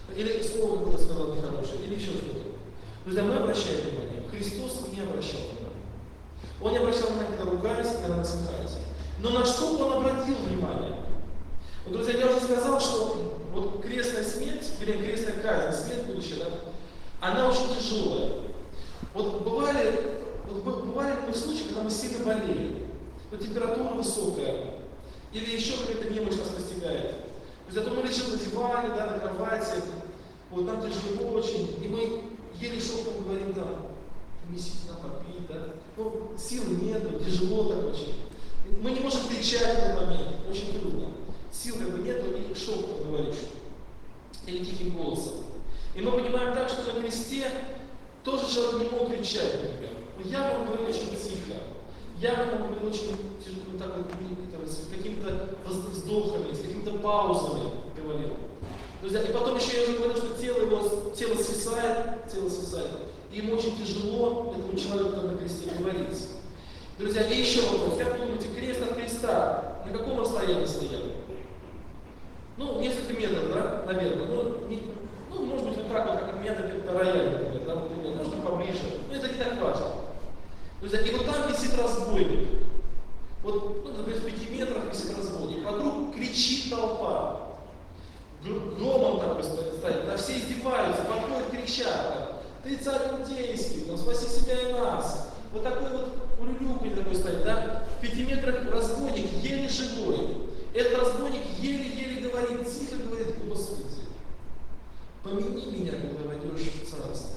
Или слово какое-то сказал нехорошее, или еще что-то. Друзья, мы обращаем внимание. Христос не обращал внимания. Он не обращал внимания, когда ругались, когда насмехались. Но на что он обратил внимание? Вот, друзья, я уже сказал, что вот крестная смерть, вернее, крестная казнь, смерть будущая, да, она очень тяжелая. Вот бывали случаи, когда мы сильно болели, вот температура высокая, или еще какая-то немощь нас постигает. То есть зато мы лежим на диване, да, на кровати, вот нам тяжело очень, и мы еле шепотом говорим, да, принесите нам попить, да, ну, силы нету, тяжело так очень. Мы не можем кричать в этот момент, очень трудно. Сил как бы нету, и шепотом говоришь, или тихим голосом. И мы понимаем так, что на кресте тоже человек не мог кричать, например. Я вам говорю очень тихо. Я вам говорю очень тяжело, так вот, с какими-то вздохами, с какими-то паузами говорил. Друзья, и потом еще я уже говорю, что тело свисает, и ему очень тяжело этому человеку там на кресте говорить. Друзья, и еще вопрос. Как думаете, крест от креста на каком расстоянии стоял? Ну, несколько метров, да, наверное. Ну, может быть, вот так вот, как метр рояль, например, да, может, поближе. Но это не так важно. Друзья, и вот там висит разбойник. Вот, ну, например, в 5 метрах висит разбойник. Вокруг кричит толпа. Громом такой стоит, да, все издеваются, подходят, кричат. Ты царь иудейский, спаси себя и нас. Вот такой вот улюлюкой такой стоит, да. В 5 метрах разбойник, еле живой. Этот разбойник еле-еле говорит, тихо говорит: Господи, помяни меня, когда войдешь в царство.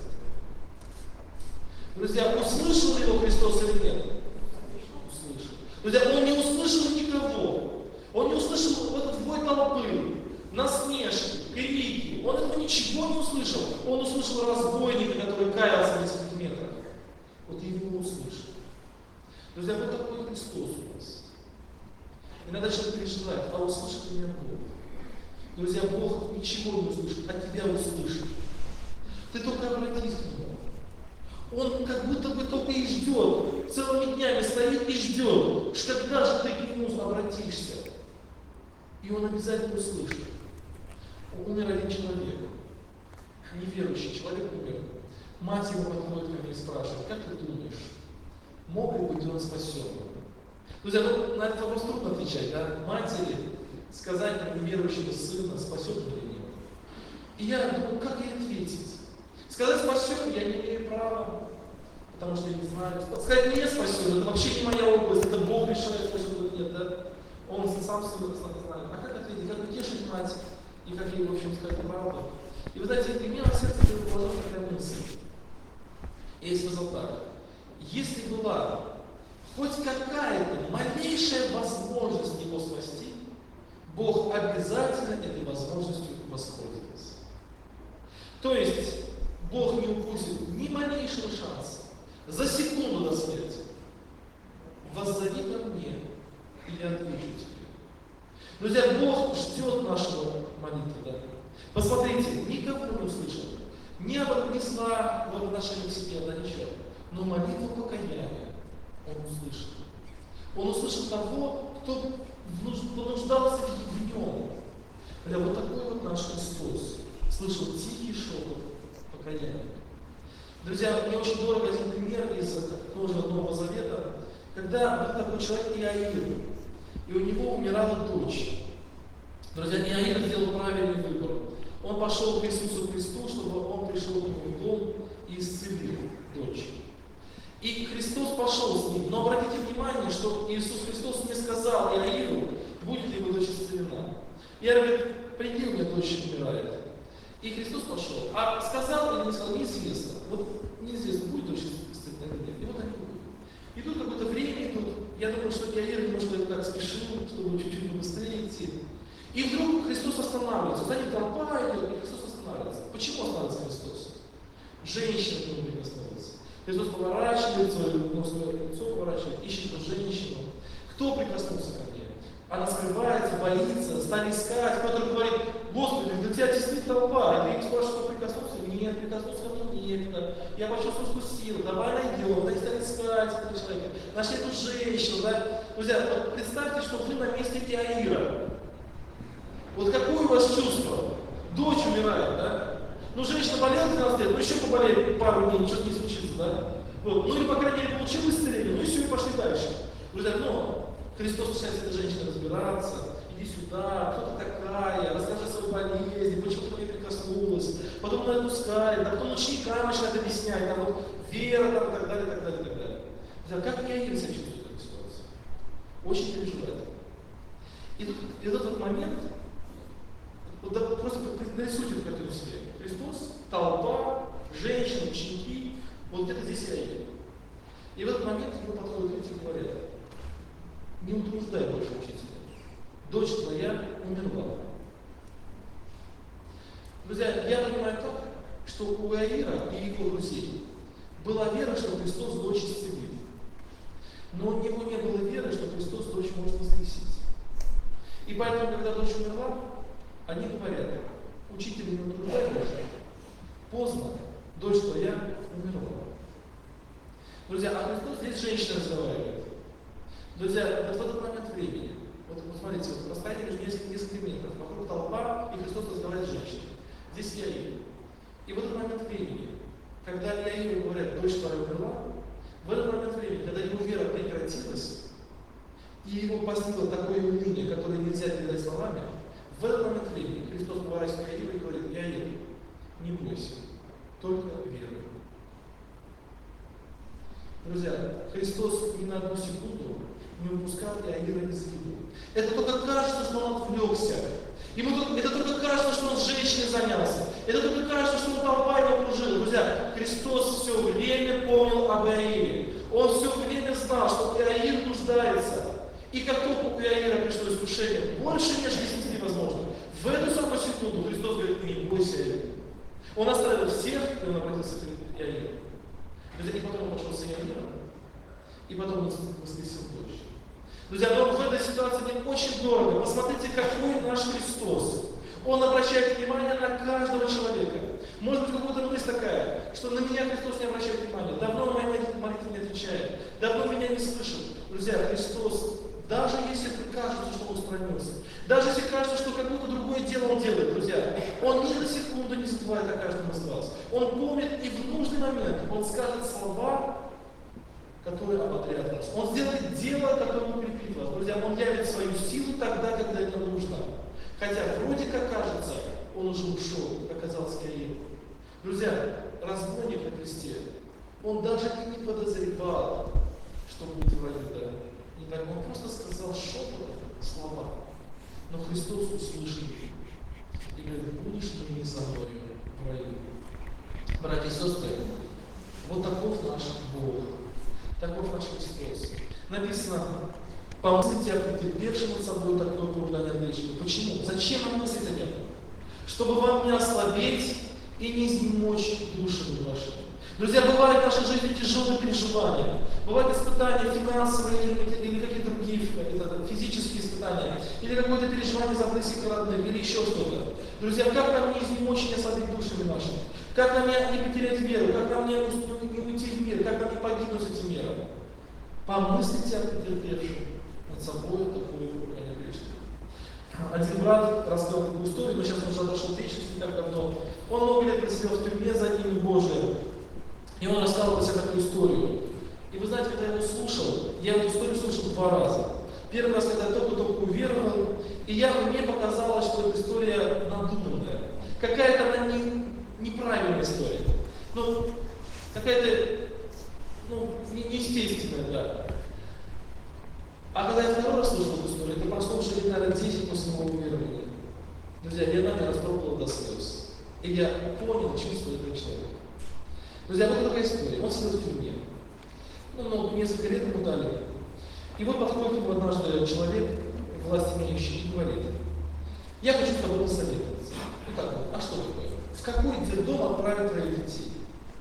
Друзья, услышал его Христос или нет? Услышал. Друзья, он не услышал никого. Он не услышал вот этот вой толпы, насмешки, крики. Он этого ничего не услышал. Он услышал разбойника, который каялся в нескольких метрах. Вот его услышал. Друзья, вот такой Христос у нас. И надо что-то переживать, а услышит меня Бог. Друзья, Бог ничего не услышит, а тебя услышит. Ты только обратись к Нему. Он как будто бы только и ждет, целыми днями стоит и ждет, что когда же ты к Нему обратишься. И Он обязательно услышит. Умер один человек, неверующий человек умер. Мать его подходит ко мне и спрашивает: как ты думаешь, мог ли быть он спасен? Друзья, ну, на этот вопрос трудно отвечать, да? Матери сказать про неверующего сына, спасет он или нет. И я думаю, как ей ответить? Сказать спасен я не имею права, потому что я не знаю. Сказать не спасен, это вообще не моя область, это Бог решает, спасен или нет, да? Он сам все знает. А как ответить, как утешить мать, и как ей, в общем, сказать правду? И вы знаете, у меня на сердце положила такая мысль. Я ей сказал так: если была хоть какая-то малейшая возможность его спасти, Бог обязательно этой возможностью воспользуется. То есть Бог не упустит ни малейшего шанса за секунду до смерти. Воззови ко мне, и я отвечу тебе. Друзья, Бог ждет нашего молитвы. Да? Посмотрите, никого не услышал. Не зла в отношении к себе, да ничего. Но молитву покаяния Он услышал. Он услышал того, кто нуждался в нем. Да, вот такой вот наш Христос слышал тихий шепот покаяния. Друзья, мне очень дорого один пример из тоже Нового Завета, когда был такой человек Иаир, и у него умирала дочь. Друзья, Иаир сделал правильный выбор. Он пошел к Иисусу Христу, чтобы он пришел к нему в дом и исцелил дочь. И Христос пошел с ним. Но обратите внимание, что Иисус Христос не сказал Иаиру, будет ли его дочь исцелена. Иаир говорит: приди, у меня дочь умирает. И Христос пошел. А сказал или не сказал, неизвестно. Вот неизвестно, будет дочь исцелена или нет. И вот они будут. Идут какое-то время, идут. Я думаю, что Иаир немножко так спешил, чтобы чуть-чуть быстрее идти. И вдруг Христос останавливается. За ним толпа идет, и Христос останавливается. Почему останавливается Христос? Женщина к нему прикоснулась. Христос поворачивается, свое лицо поворачивает, ищет женщину. Кто прикоснулся ко мне? Она скрывается, боится, стали искать. Петр говорит: Господи, для тебя теснит толпа. И ты спрашиваешь, кто прикоснулся? Нет, прикоснулся ко мне некто. Я почувствовал, что сила. Давай найдем. Они стали искать этого человека. Нашли эту женщину. Да? Друзья, представьте, что вы на месте Иаира. Вот какое у вас чувство? Дочь умирает, да? Ну, женщина болела 12 лет, ну еще поболеет пару дней, ничего не случится, да? Вот. Ну или, по крайней мере, получил исцеление, ну и все, и пошли дальше. Друзья, но Христос начинает с этой женщиной разбираться, иди сюда, кто ты такая, расскажи о своей болезни, почему ты не прикоснулась, потом она отпускает, а потом ученикам начинает объяснять, там вот вера, там, и так далее, и так далее, и так далее. Друзья, как Иаир себя чувствует в этой ситуации? Очень переживает. И тут этот момент, вот, да, просто нарисуйте эту картину себе. Христос, толпа, женщины, ученики, вот где-то здесь Иаир. И в этот момент ему подходят люди и говорят: не утруждай больше учителя, дочь твоя умерла. Друзья, я понимаю так, что у Иаира и его друзей была вера, что Христос дочь исцелит. Но у него не было веры, что Христос дочь может воскресить. И поэтому, когда дочь умерла, они говорят: учитель, не утруждай больше, поздно, дочь твоя умерла. Друзья, а Христос здесь женщина разговаривает. Друзья, вот в этот момент времени, вот смотрите, вот расстояние между несколько метров, вокруг толпа, и Христос разговаривает с женщиной. Здесь Иаир. И в этот момент времени, когда Иаиру говорят: дочь твоя умерла, в этот момент времени, когда его вера прекратилась, и его постигло такое уныние, которое нельзя передать словами, в этот момент времени Христос поворачивается к Иаиру и говорит: Иаир, не бойся, только веруй. Друзья, Христос ни на одну секунду не упускал Иаира из виду. Это только кажется, что он отвлекся. Это только кажется, что он с женщиной занялся. Это только кажется, что он толпа его окружила. Друзья, Христос все время помнил об Иаире. Он все время знал, что Иаир нуждается. И как только у Иаира пришло искушение, больше, нежели снести возможно, в эту самую секунду Христос говорит: не бойся, Иаир. Он оставил всех, и он обратился к Иаиру. И потом он пошел с Иаиром, и потом он воскресил дочь. Друзья, но в этой ситуации мне очень дорого. Посмотрите, какой наш Христос. Он обращает внимание на каждого человека. Может быть, какая-то мысль такая, что на меня Христос не обращает внимания. Давно на мои молитвы не отвечает. Давно меня не слышал. Друзья, Христос, даже если кажется, что он устранился, даже если кажется, что какое-то другое дело он делает, друзья, он ни на секунду не забывает о каждом из вас. Он помнит, и в нужный момент он скажет слова, которые ободрят вас. Он сделает дело, которое укрепит вас. Друзья, он явит свою силу тогда, когда это нужно. Хотя вроде как кажется, он уже ушел, как оказалось Иаир. Друзья, разбойник на кресте, он даже и не подозревал, что будет в раю, да? Он просто сказал шепотом слова. Но Христос услышал их и говорит: будешь ли мне со мной в раю? Братья и сестры, вот таков наш Бог, таков наш Христос. Написано: помыслите о претерпевшем над собой такое оправдание грешного. Почему? Зачем нам мыслить о нем? Чтобы вам не ослабеть и не изнемочь душами вашими. Друзья, бывают в нашей жизни тяжелые переживания, бывают испытания финансовые или какие-то другие физические испытания, или какое-то переживание за близких родных, или еще что-то. Друзья, как нам не изнемочь, не ослабить душами нашими? Как нам не потерять веру? Как нам не уйти в мир? Как нам не погибнуть с этим миром? Помыслите о претерпевшем над собой такое поколение грешных. Один брат рассказал такую историю, но сейчас он уже отошел в вечность не так давно. Он много лет просидел в тюрьме за имя Божие. И он рассказывал себе такую историю. И вы знаете, когда я его слушал, я эту историю слушал 2 раза. Первый раз, когда я только уверовал, и мне показалось, что эта история надуманная. Какая-то она неправильная история. Ну, какая-то, неестественная, да. А когда я 2 раз слушал эту историю, это прошло уже, наверное, 10 после моего уверования. Друзья, она меня растрогала до слез. И я понял чувство этого человека. Друзья, вот такая история. Он сидел в тюрьме. Несколько лет ему дали. И вот подходит ему однажды человек, власть имеющий, и говорит: я хочу с тобой посоветоваться. А что такое? В какой детдом отправить твоих детей?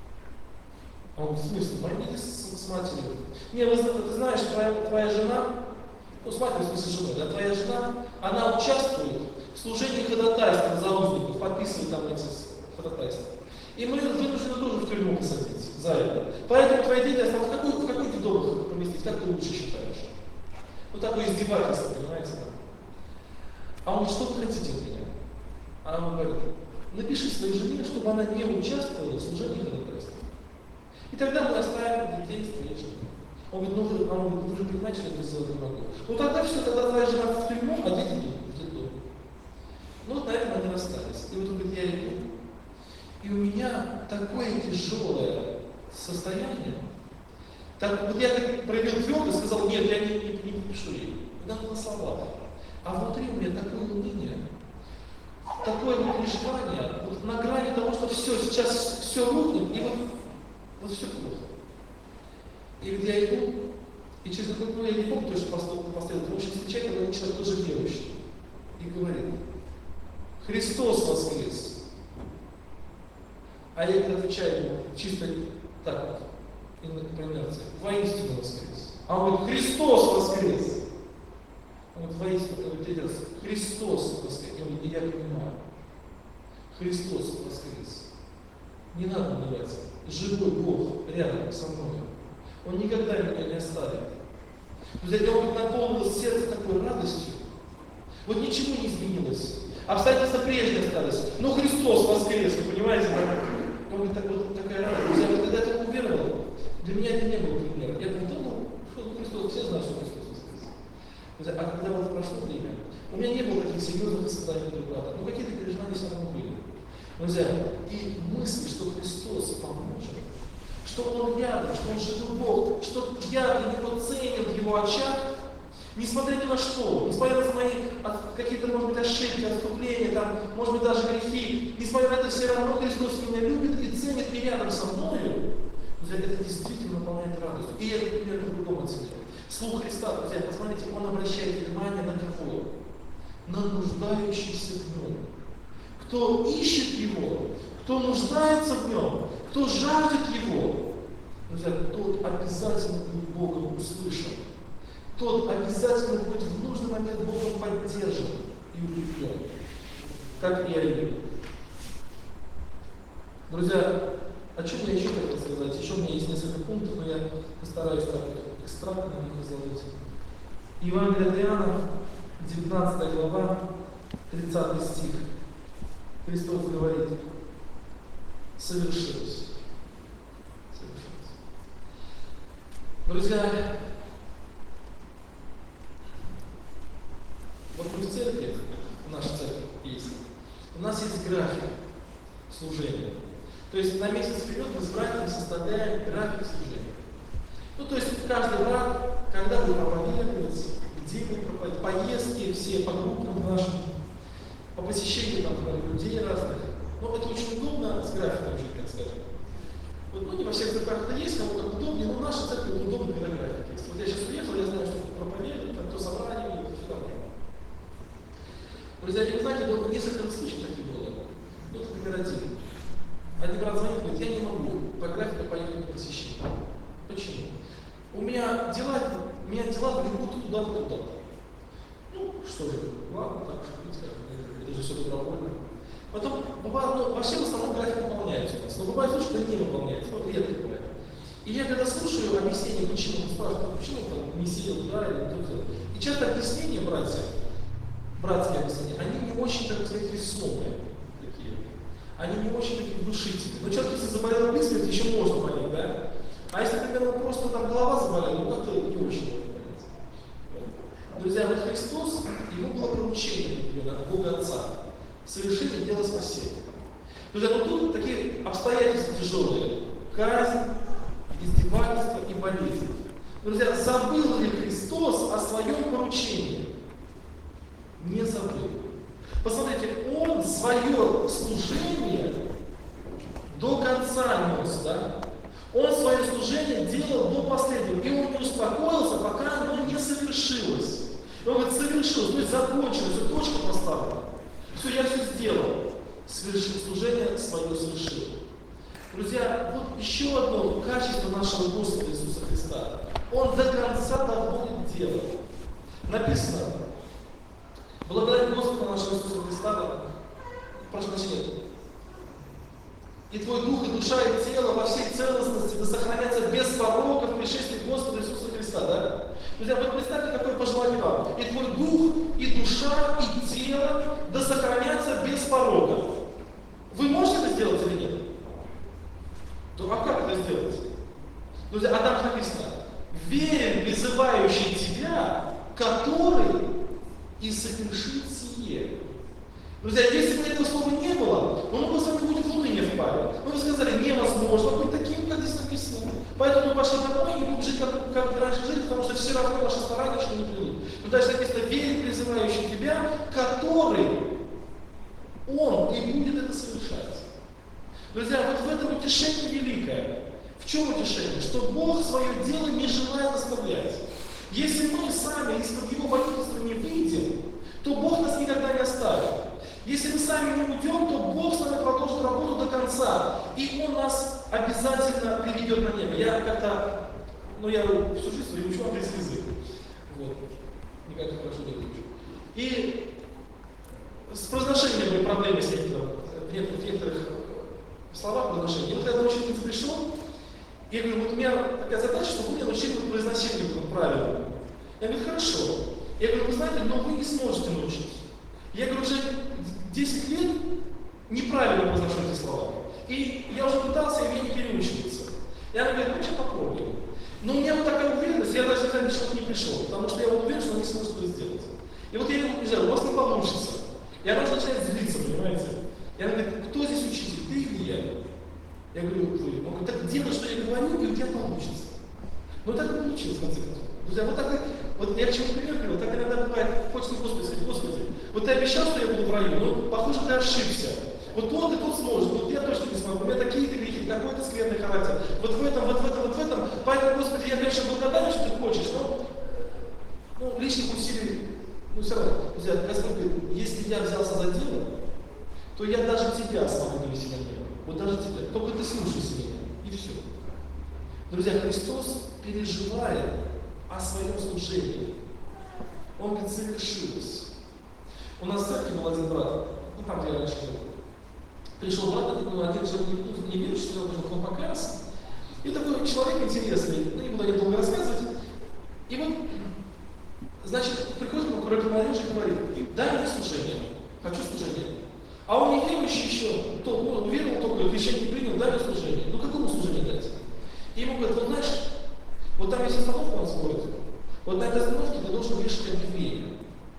А он: в смысле? Пойдите с матерью. Не, ты знаешь, твоя жена, с матерью, в смысле жена, да, твоя жена, она участвует в служении ходатайства за узников, подписывает там эти ходатайства. И мы вынуждены тоже в тюрьму посадить за это. Поэтому твои дети осталось, в какой детдом их поместить, как ты лучше считаешь? Такое издевательство, понимаете? А он: что вы хотите от меня? Она ему говорит: напиши своей жене, чтобы она не участвовала в служении ходатайства. И тогда мы оставим детей с твоей женой. Он говорит: вы же понимаете, что я это сделать не могу. Ну тогда все, тогда твоя жена в тюрьму, а дети в детдом. Ну вот на этом они расстались. И вот он говорит: я иду. И у меня такое тяжелое состояние. Так, вот я проявил твердость, сказал: нет, я не пишу ей. Она была слова. А внутри у меня такое уныние, такое переживание, вот на грани того, что все, сейчас все рухнет, и вот все плохо. И вот я иду, и через какое-то, я не помню точно поставил, но очень встречает один человек, тоже верующий, и говорит: Христос воскрес. А я отвечаю ему чисто так вот, по инерции: воистину воскрес. А он говорит: Христос воскрес. Он говорит: воистину, Христос воскрес. И я понимаю: Христос воскрес. Не надо унываться. Живой Бог рядом со мной. Он никогда меня не оставит. Друзья, он наполнил сердце такой радостью. Вот ничего не изменилось. Обстоятельства прежние остались. Но Христос воскрес, вы понимаете? Он говорит: вот такая радость. Друзья, вот когда я уверовал, для меня это не было примером. Я думал, что Христос, все знают, что Христос воскрес. Друзья, а когда вот прошло время, у меня не было таких серьезных испытаний друг брата. Но какие-то переживания все равно были. Друзья, и мысль, что Христос поможет, что Он рядом, что Он живой Бог, что я для Него ценен в Его очах, несмотря ни на что, несмотря на мои какие-то, может быть, ошибки, отступления, там, может быть, даже грехи, несмотря на это, все равно Христос меня любит и ценит, и рядом со мною. Друзья, это действительно наполняет радостью. И я это примерно по-другому оценил. Слух Христа, друзья, посмотрите, Он обращает внимание на кого? На нуждающихся в Нем. Кто ищет Его, кто нуждается в Нем, кто жаждет Его, друзья, тот обязательно будет Богом услышан. Тот обязательно будет в нужный момент Богом поддержан и укреплен. Как и Иоанн. Друзья, о чем я еще хотел сказать? Еще у меня есть несколько пунктов, но я постараюсь так экстрактно на них изложить. Евангелие от Иоанна, 19 глава, 30 стих. Христос говорит: совершилось. Совершилось. Друзья, вот мы в церкви, в нашей церкви есть, у нас есть график служения. То есть на месяц вперед мы с братьями составляем график служения. Ну, то есть каждый брат, когда будет проповедовать, где будет проповедовать, поездки все по группам нашим, по посещению там, людей разных. Ну, это очень удобно с графиком жить, так скажем. Вот, ну, не во всех церквях это есть, кому как удобнее, но в нашей церкви это удобно, когда график есть. Вот я сейчас уехал, я знаю, что проповедуют, там, то собрание будет, все там. Друзья, вы знаете, несколько случаев таких было. Вот, например, один брат звонит, говорит: я не могу по графику поехать на посещение. Почему? У меня дела влекут туда-то, туда-то. Ну, что же, ладно, так, это же все добровольно. Потом, бывает, ну, вообще в основном график выполняется у нас, но бывает случаи, что не выполняется, вот редко бывает. И я когда слушаю объяснение, почему, спрашиваю, почему там не сидел туда или тут. И часто объяснения, братские объяснения, они не очень, так сказать, весомые такие. Они не очень такие внушительные. Но человек, если заболел при смерти, еще можно понять, да? А если, например, просто там голова заболела, ну как-то не очень можно понять. Друзья, вот Христос, ему было поручение, например, от Бога Отца, совершение дела спасения. Друзья, но тут такие обстоятельства тяжелые. Казнь, издевательство и болезнь. Друзья, забыл ли Христос о своем поручении? Не забыл. Посмотрите, Он свое служение до конца нес, да? Он свое служение делал до последнего, и Он не успокоился, пока оно не совершилось. И Он говорит: совершилось, то есть закончилось, все, точка поставлена. Все, я все сделал. Служение свое совершил. Друзья, вот еще одно качество нашего Господа Иисуса Христа. Он до конца доводит дело. Написано: благодаря Господу нашего Иисуса Христа, прошу прощения, и твой дух, и душа, и тело во всей целостности да сохранятся без порока в пришествии Господа Иисуса Христа, да? Друзья, вот представьте такое пожелание вам. И твой дух, и душа, и тело да сохранятся без порога. Вы можете это сделать или нет? А как это сделать? Друзья, а там написано: верен призывающий тебя, который и совершит сие. Друзья, если бы этого слова не было, мы бы с вами будет в уныние впали. Мы бы сказали: невозможно быть таким, как здесь написано. Поэтому мы пошли домой и будем жить, как раньше жили, потому что все равно наши старания еще не придут. Но дальше написано: верен призывающий тебя, который он и будет это совершать. Друзья, вот в этом утешение великое. В чем утешение? Что Бог свое дело не желает оставлять. Если мы сами из-под Его водительства не выйдем, то Бог нас никогда не оставит. Если мы сами не уйдем, то Бог с нами продолжит работу до конца. И Он нас обязательно приведет на небо. Я как-то, я всю жизнь свою учу английский язык. Вот. Никак не хорошо не учу. И с произношением были проблемы с в некоторых словах произношения. И вот когда ученица пришел, я говорю: вот у меня такая задача, чтобы вы меня научили произношение правильно. Я говорю: хорошо. Я говорю: вы знаете, но вы не сможете научить. Я говорю: уже 10 лет неправильно произношу эти слова. И я уже пытался, и мне не переучиваться. И она говорит: ну, сейчас попробуем. Но у меня вот такая уверенность, я даже никогда что-то не пришел, потому что я вот уверен, что она не сможет это сделать. И вот я ей говорю: у вас не получится. И она уже начинает злиться, понимаете? И она говорит: кто здесь учитель, ты или я? Я говорю: вы. Он говорит: так делай, что я говорю, и у тебя получится. Ну так и получилось, в конце концов. Друзья, вот так, вот я к чему пример привел, так иногда бывает, хочется Господи сказать: Господи, вот ты обещал, что я буду в раю, но похоже, ты ошибся. Вот тот и тот сможет, вот я точно не смогу, у меня такие-то грехи, такой-то скверный характер, вот в этом. Поэтому, Господи, я, конечно, благодарен, что ты хочешь, но лишних усилий, все равно. Друзья, Господь говорит: если я взялся за дело, то я даже тебя смогу довести на небо. Вот даже тебя. Только ты слушайся меня. И все. Друзья, Христос переживает о своем служении. Он говорит: совершилось. У нас в церкви был один брат, там, где я раньше жил. Пришел брат, один человек не верит, что я должен, он покаялся. И такой человек интересный, не буду о нем долго рассказывать. И вот, значит, приходит ему к молодежи и говорит: дай мне служение, хочу служение. А он не верующий еще, он верил только, крещение не принял, дай мне служение. Ну какому служение дать? И ему говорят: вот знаешь, вот там есть остановка у нас в городе, вот на этой остановке ты должен вешать объявление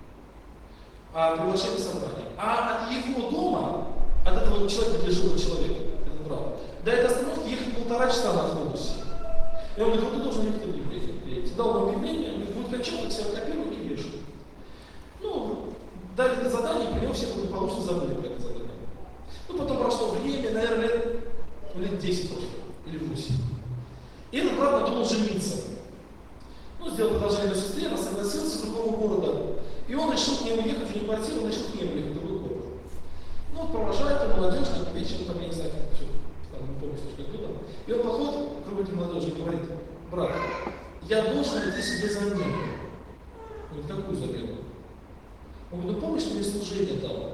о приглашении собрания. А от его дома, от этого человека, где жил человек, этот брат, до этой остановки ехать 1,5 часа на автобусе. И он говорит: вот ты должен ехать объявление. Дал ему объявление, он говорит: будет кончать, себя копируют и вешают. Дали это задание, и при нем все благополучно забыли про это задание. Потом прошло время, наверное, лет 10 прошло, или 8. И этот брат надумал жениться. Сделал предложение сестре, она согласилась, с другого города. И он решил к ней уехать в квартиру, он решил к ней уехать в другой город. Провожает его молодежь, вечером, там, я не знаю, не помню, что это было. И он подходит к руководителю молодежи и говорит: брат, я должен идти себе замену. Он говорит: какую замену? Он говорит: ну помнишь, что мне служение дал?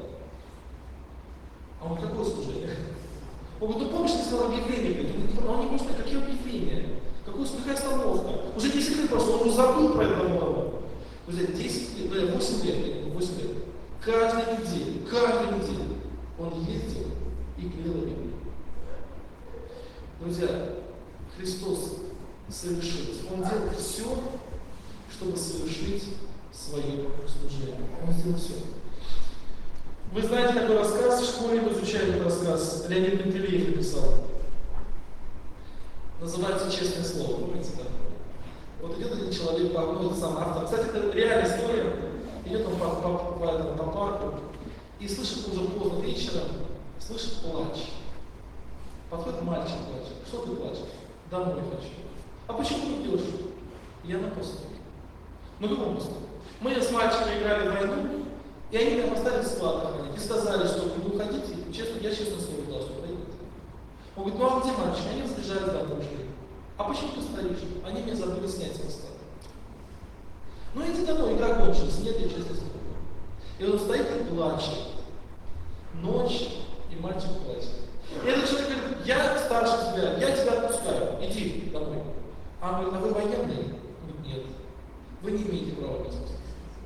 А он говорит: какое служение? Он говорит: ну помнишь, ты сказал объявление? Он не может сказать: какие объявления? Какая остановка? Уже 10 лет прошло, он уже забыл про это мало. Друзья, 10 лет, 8 лет. Каждую неделю он ездил и клеил Библию. Друзья, Христос совершил. Он делал все, чтобы совершить свое служение. Он сделал все. Вы знаете такой рассказ, в школе мы изучали этот рассказ, Леонид Пантелеев написал. Называется «Честное слово». Помните, да? Вот идет один человек, это сам автор. Кстати, это реальная история. Идет он по парку и слышит уже поздно вечером, слышит плач. Подходит мальчик, плачет. Что ты плачешь? Домой хочу. А почему не идешь? Я на посту. Ну каком посту? Мы с мальчиками играли в войну, и они меня поставили в склад охранять. И сказали, что вы уходите, я честно слово дал, что проедете. Он говорит: ну а где мальчик? Они разбежались домой. А почему ты стоишь? Они меня забыли снять с моста. Ну иди домой, игра кончилась. Нет, я честно слово. И он стоит и плачет. Ночь, и мальчик плачет. И этот человек говорит: я старше тебя, я тебя отпускаю, иди домой. А он говорит: а вы военный? Он говорит: нет. Вы не имеете права быть спасителем.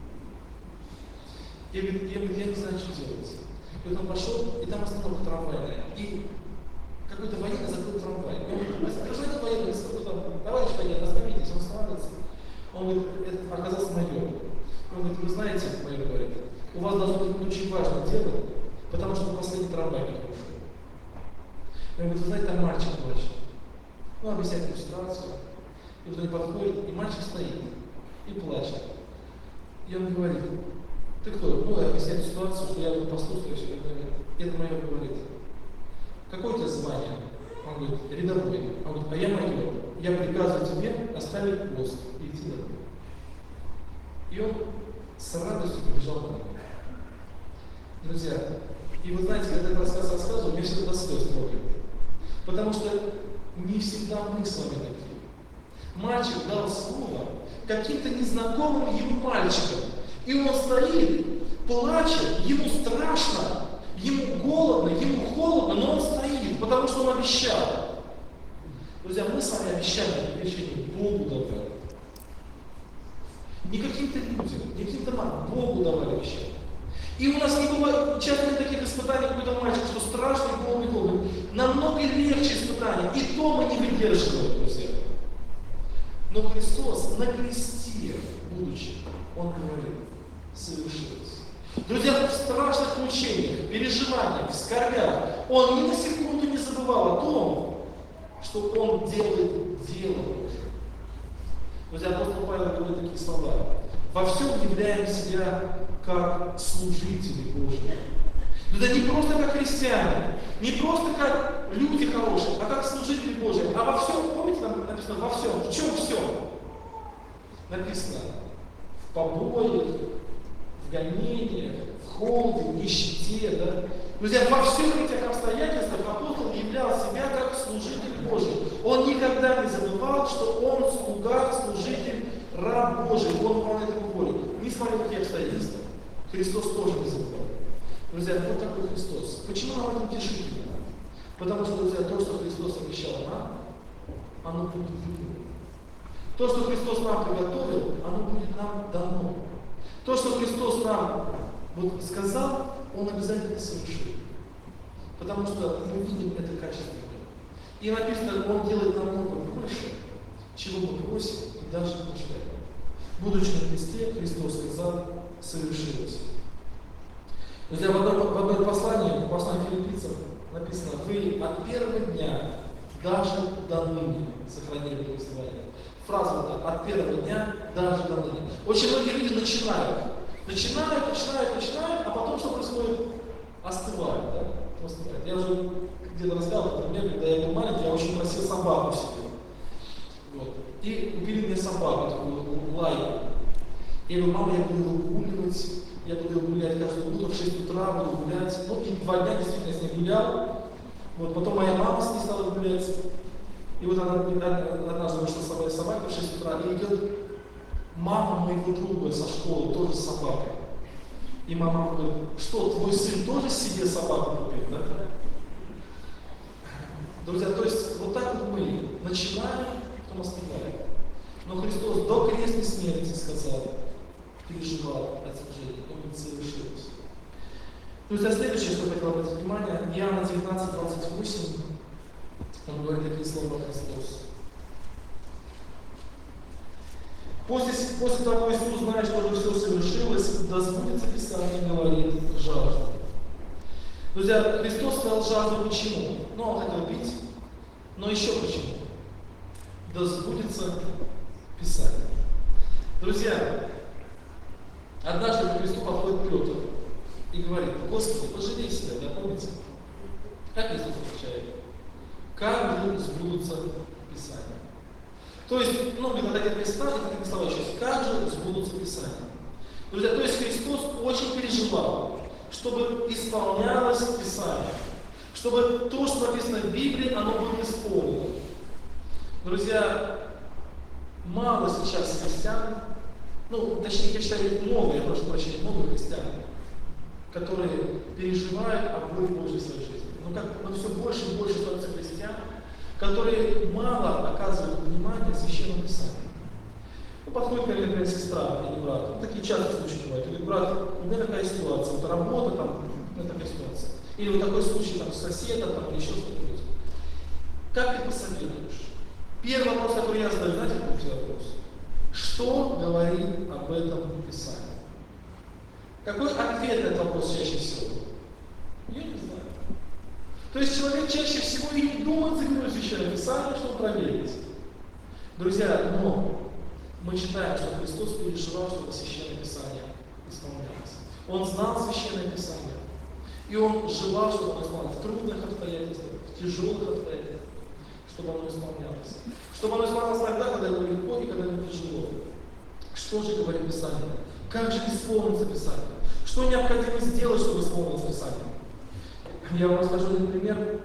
Я говорю, я не знаю, что делать. И вот он пошел, и там остановка трамвайная. И какой-то военный закрыл трамвай. Он говорит, позвонил военный, товарищ военный, остановитесь, он останавливается. Он говорит, это оказался майор. Он говорит, вы знаете, майор говорит, у вас должно быть очень важное дело, потому что последний трамвай не ушел. Он говорит, вы знаете, там мальчик плачет. Ну, объясняет ему ситуацию. И вот он подходит, и мальчик стоит, и плачет. И он говорит, ты кто? Ну, я объясняю ситуацию, что я его послушаю, что это майор говорит. Какое у тебя звание? Он говорит, рядовой. Он говорит, а я майор. Я приказываю тебе оставить пост и идти домой. И он с радостью побежал домой. Друзья, и вы знаете, когда этот рассказ рассказываю, меня всегда до слез трогает. Потому что не всегда мы с вами такие. Мальчик дал слово каким-то незнакомым ему мальчикам. И он стоит, плачет, ему страшно, ему голодно, ему холодно, но он стоит, потому что он обещал. Друзья, мы с вами обещали обещание Богу давали. Не каким-то людям, не каким-то нам, Богу давали обещание. И у нас не бывает часто таких испытаний, какой-то мальчик, что страшно и холодно. Намного легче испытания, и то мы не выдерживаем, друзья. Но Христос на кресте, будучи, Он говорит, совершилось. Друзья, в страшных мучениях, переживаниях, в скорбях, Он ни на секунду не забывал о том, что Он делает дело. Друзья, апостол Павел говорит такие слова. Во всем являем себя как служители Божьи. Друзья, не просто как христиане, не просто как люди хорошие, а как служители Божьи. А во всем, помните, там написано во всем. В чем все? Написано в побоях, в гонениях, в холоде, в нищете. Да? Друзья, во всех этих обстоятельствах апостол являл себя как служитель Божий. Он никогда не забывал, что он слуга, служитель, раб Божий. Он выполняет его волю. Несмотря на такие обстоятельства, Христос тоже не забывал. Друзья, вот такой Христос. Почему нам это утешительно? Потому что, друзья, то, что Христос обещал нам, оно будет выполнено. То, что Христос нам приготовил, оно будет нам дано. То, что Христос нам вот сказал, Он обязательно совершит. Потому что мы видим это качество. И написано, Он делает намного больше, чего мы просим и даже мечтаем. Будучи на кресте, Христос сказал, совершилось. Друзья, в одном послании, в послании Филиппийцам написано, вы от первого дня даже до ныне сохранили благословение. Фраза вот эта, от первого дня даже до ныне. Очень многие люди начинают, а потом что происходит? Остывают, да? Остывают. Я уже где-то рассказывал, например, когда я был маленький, я очень просил собаку себе. Вот. И купили мне собаку, такую лайку. Я говорю, мама, я буду его выгуливать, я буду его гулять каждое утро, в 6 утра буду гулять. Ну, и 2 дня действительно я с ней гулял. Вот, потом моя мама с ней стала гулять. И вот она однажды вышла с собой собакой в 6 утра и идет мама моего друга со школы, тоже с собакой. И мама говорит, что, твой сын тоже себе собаку купил, да? Друзья, то есть вот так вот мы начинаем, потом оставляем. Но Христос до крестной смерти сказал, переживал от служения, он не совершилось. Друзья, следующее, что я хотел обратить внимание, Иоанна 19:28, он говорит такие слова Христос. После того Иисус, зная, что уже все совершилось, да сбудется Писание, говорит, жажда. Друзья, Христос сказал жажду почему? Ну, он хотел пить, но еще почему? Да сбудется Писание. Друзья, однажды к Христу подходит Петр и говорит, Господи, пожалей себя, да, помните? Как Иисус отвечает? Как же сбудутся Писания? То есть, когда такие места, это такие слова сейчас, как же сбудутся Писания? Друзья, то есть Христос очень переживал, чтобы исполнялось Писание, чтобы то, что написано в Библии, оно было исполнено. Друзья, мало сейчас христиан, точнее, я считаю, много, я прошу прощения, много христиан, которые переживают о воле Божьей в своей жизни. Но все больше и больше становится христиан, которые мало оказывают внимания Священному Писанию. Ну, подходит какая-то сестра или брат. Ну, такие частые случаи бывают. Или брат, у меня такая ситуация, вот работа там, у меня такая ситуация. Или вот такой случай там соседа, там, или еще что-нибудь. Как ты посоветуешь? Первый вопрос, который я задаю, знаете, какой вопрос? Что говорит об этом Писание? Какой ответ на этот вопрос чаще всего? Я не знаю. То есть человек чаще всего и не думает заглянуть в Священное Писание, чтобы проверить. Друзья, но мы читаем, что Христос переживал, чтобы Священное Писание исполнялось. Он знал Священное Писание. И он желал, чтобы оно исполнялось в трудных обстоятельствах, в тяжелых обстоятельствах, чтобы оно исполнялось. Чтобы оно исполнялось тогда, когда ему легко и когда ему тяжело. Что же говорит Писание? Как же исполнится Писание? Что необходимо сделать, чтобы исполнилось Писание? Я вам расскажу один пример.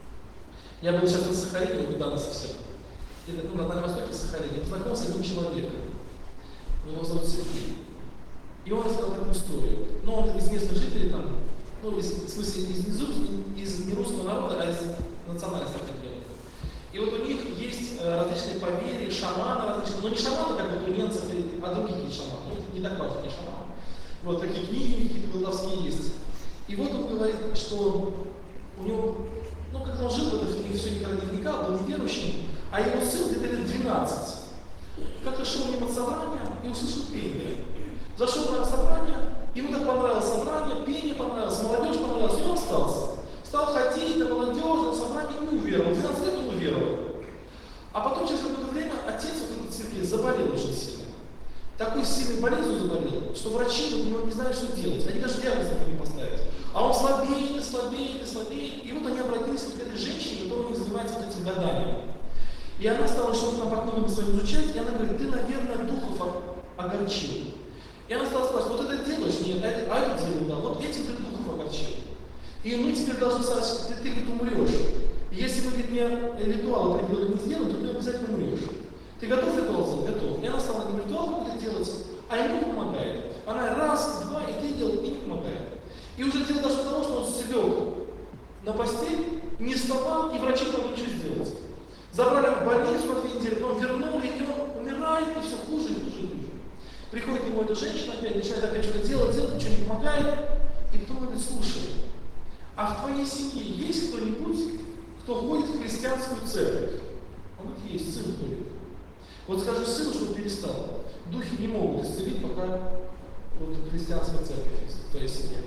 Я был сейчас на Сахалине, недавно совсем. На Дальнем Востоке, в Сахалине. Познакомился с одним человеком. Его зовут Сергей. И он рассказал такую историю. Ну, он из местных жителей там, ну, в смысле, из не русского народа, а из национальности определенных. И вот у них есть различные поверья, шаманы различные, но не шаманы, как вот у немцев, а другие шаманы. Ну, не так важно, не шаманы. Вот такие книги какие-то колдовские есть. И вот он говорит, что у него, ну, когда он жил в это, все никогда не вникал, был неверующим, а его сын где-то лет 12. Как-то шел мимо собрания и услышал пение. Зашел на собрание, ему так понравилось собрание, пение понравилось, молодежь понравилась, и он остался. Стал ходить на молодежь, на собрание, и не уверовал. 12 лет он уверовал. А потом, через какое-то время, отец вот этот Сергей заболел очень сильно. Такой сильной болезнью заболел, что врачи не знают, что делать. Они даже диагноз не поставить. А он слабеет, слабеет, слабеет. И вот они обратились к этой женщине, которая у них занимается вот этим гаданием. И она стала что-то там по книгам своим изучать, и она говорит, ты, наверное, духов огорчил. И она стала спрашивать, вот это делаешь? Нет, а это делаю, да. Вот этим ты духов огорчил. И мы теперь должны сказать, ты говорит, умрешь. И если мы, говорит, мне ритуал определенный не сделаем, то ты обязательно умрешь. Ты готов ритуал сделать? Готов. И она стала не ритуал будет делать, а ему помогает. Она раз, два и три делает, и не помогает. И уже дело дошло до того, что он слег на постель, не вставал, и врачи не могли ничего сделать. Забрали в больницу на 2 недели, потом вернули, и он умирает, и все хуже, и хуже, и хуже. Приходит к нему эта женщина опять, начинает опять что-то делать, ничего не помогает, и потом он говорит, слушай, а в твоей семье есть кто-нибудь, кто ходит в христианскую церковь? Он говорит, есть, сын ходит. Вот скажи сыну, чтобы перестал. Духи не могут исцелить, пока вот христианская церковь есть в твоей семье.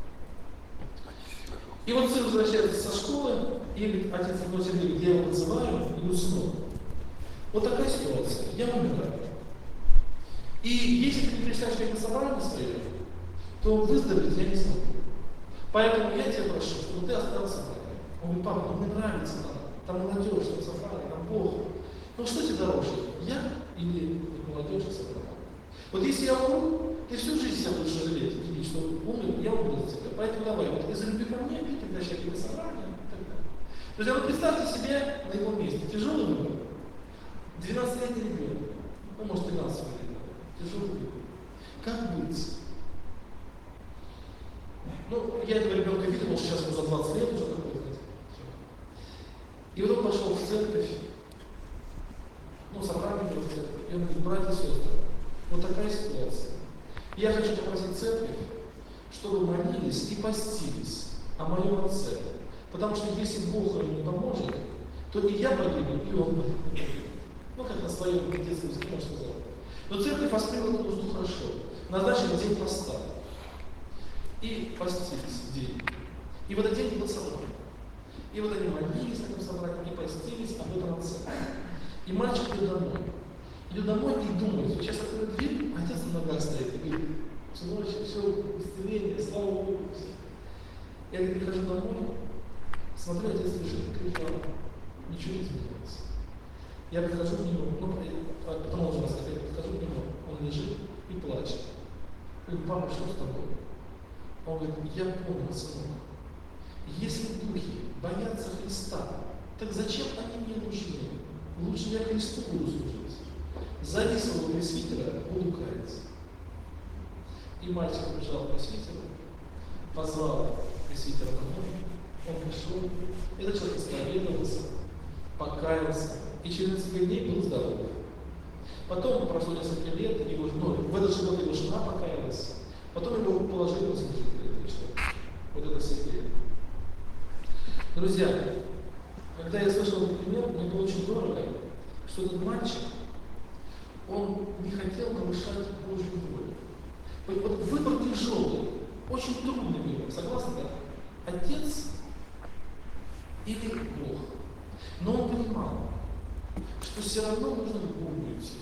И вот сын возвращается со школы, и говорит, отец Сергей говорит, я его называю, и говорю, сынок, вот такая ситуация, я умираю. И если ты не перестанешь ходить на собрание свои, то выздороветь я не смогу. Поэтому я тебя прошу, чтобы ты остался в собрании. Он говорит, папа, ну мне нравится там молодежь, там собрание, там Бог. Ну что тебе дороже, я или молодежь в собрании? Вот если я умру, ты всю жизнь себя будешь жалеть, видеть, что умер, я умру за тебя. Поэтому давай, вот из-за любви ко мне, ты прекращай тебе собрание и так далее. Друзья, вот представьте себе на его месте. Тяжелый выбор. 12-летний ребенок. Ну, может, 15 лет. Тяжелый выбор. Как быть? Ну, я этого ребенка видел, он сейчас уже 20 лет уже такой. И вот он пошел в церковь, ну, собрание в церковь, и он говорит, братья и сестры, вот такая ситуация. Я хочу попросить церковь, чтобы молились и постились о моем отце. Потому что если Бог ему не поможет, то и я погибну, и он погибнет. Ну, как на своем детском языке можно сказать. Но церковь восприняла эту нужду хорошо. Назначили день поста. И постились в день. И в этот день был собрание. И вот они молились на этом собрании, и постились об этом отце. И мальчик идет домой. Идет домой и думает, сейчас откроет дверь, а отец на ногах стоит. И говорит, сыночек, все, исцеление, слава Богу. Я говорит, прихожу домой, смотрю, отец лежит на крыльце, ничего не изменилось. Я прихожу к нему, ну, потом он уже рассказал, я прихожу к нему, он лежит и плачет. Я говорю, папа, что с тобой? Он говорит, я понял, сынок. Если духи боятся Христа, так зачем они мне нужны? Лучше я Христу буду служить. Зови своего пресвитера, буду каяться. И мальчик побежал к пресвитеру, позвал пресвитера домой, он пришел, этот человек исповедовался, покаялся, и через несколько дней был здоров. Потом прошло несколько лет, в этот же год его жена покаялась. Потом его положили в служителя. Вот это Сергей. Друзья, когда я слышал этот пример, мне было очень дорого, что этот мальчик, он не хотел нарушать Божью волю. Вот выбор тяжелый, очень трудный выбор, согласны, да? Отец или Бог. Но он понимал, что все равно нужно к Богу идти.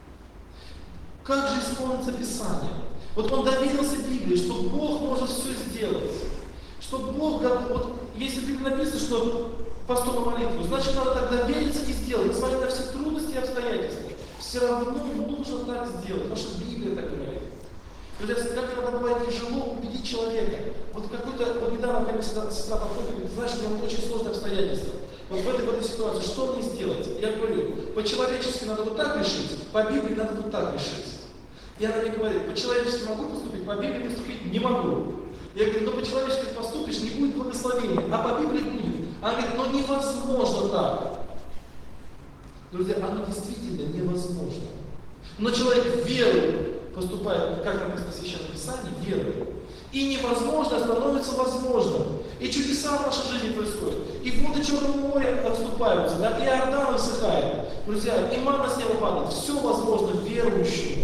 Как же исполнится Писание? Вот он доверился Библии, что Бог может все сделать. Что Бог, вот, если в Библии написано, что поступа молитву, значит, надо так довериться и сделать, несмотря на все трудности и обстоятельства. Все равно нужно так сделать, потому что Библия так говорит. Как иногда бывает тяжело убедить человека. Вот недавно ко мне сестра подходит и говорит, знаешь, у меня очень сложные обстоятельства. Вот в этой ситуации, что мне сделать? Я говорю, по-человечески надо вот так решить, по Библии надо вот так решить. И она мне говорит, по-человечески могу поступить, по Библии поступить не могу. Я говорю, но по-человечески поступишь, не будет благословения, а по Библии будет. Она говорит, но невозможно так. Друзья, оно действительно невозможно. Но человек верой поступает, как написано в Священном Писании, верой. И невозможно становится возможным. И чудеса в нашей жизни происходят. И воды Черного моря расступаются, да? И Иордан высыхает. Друзья, и манна с неба падает. Все возможно верующему.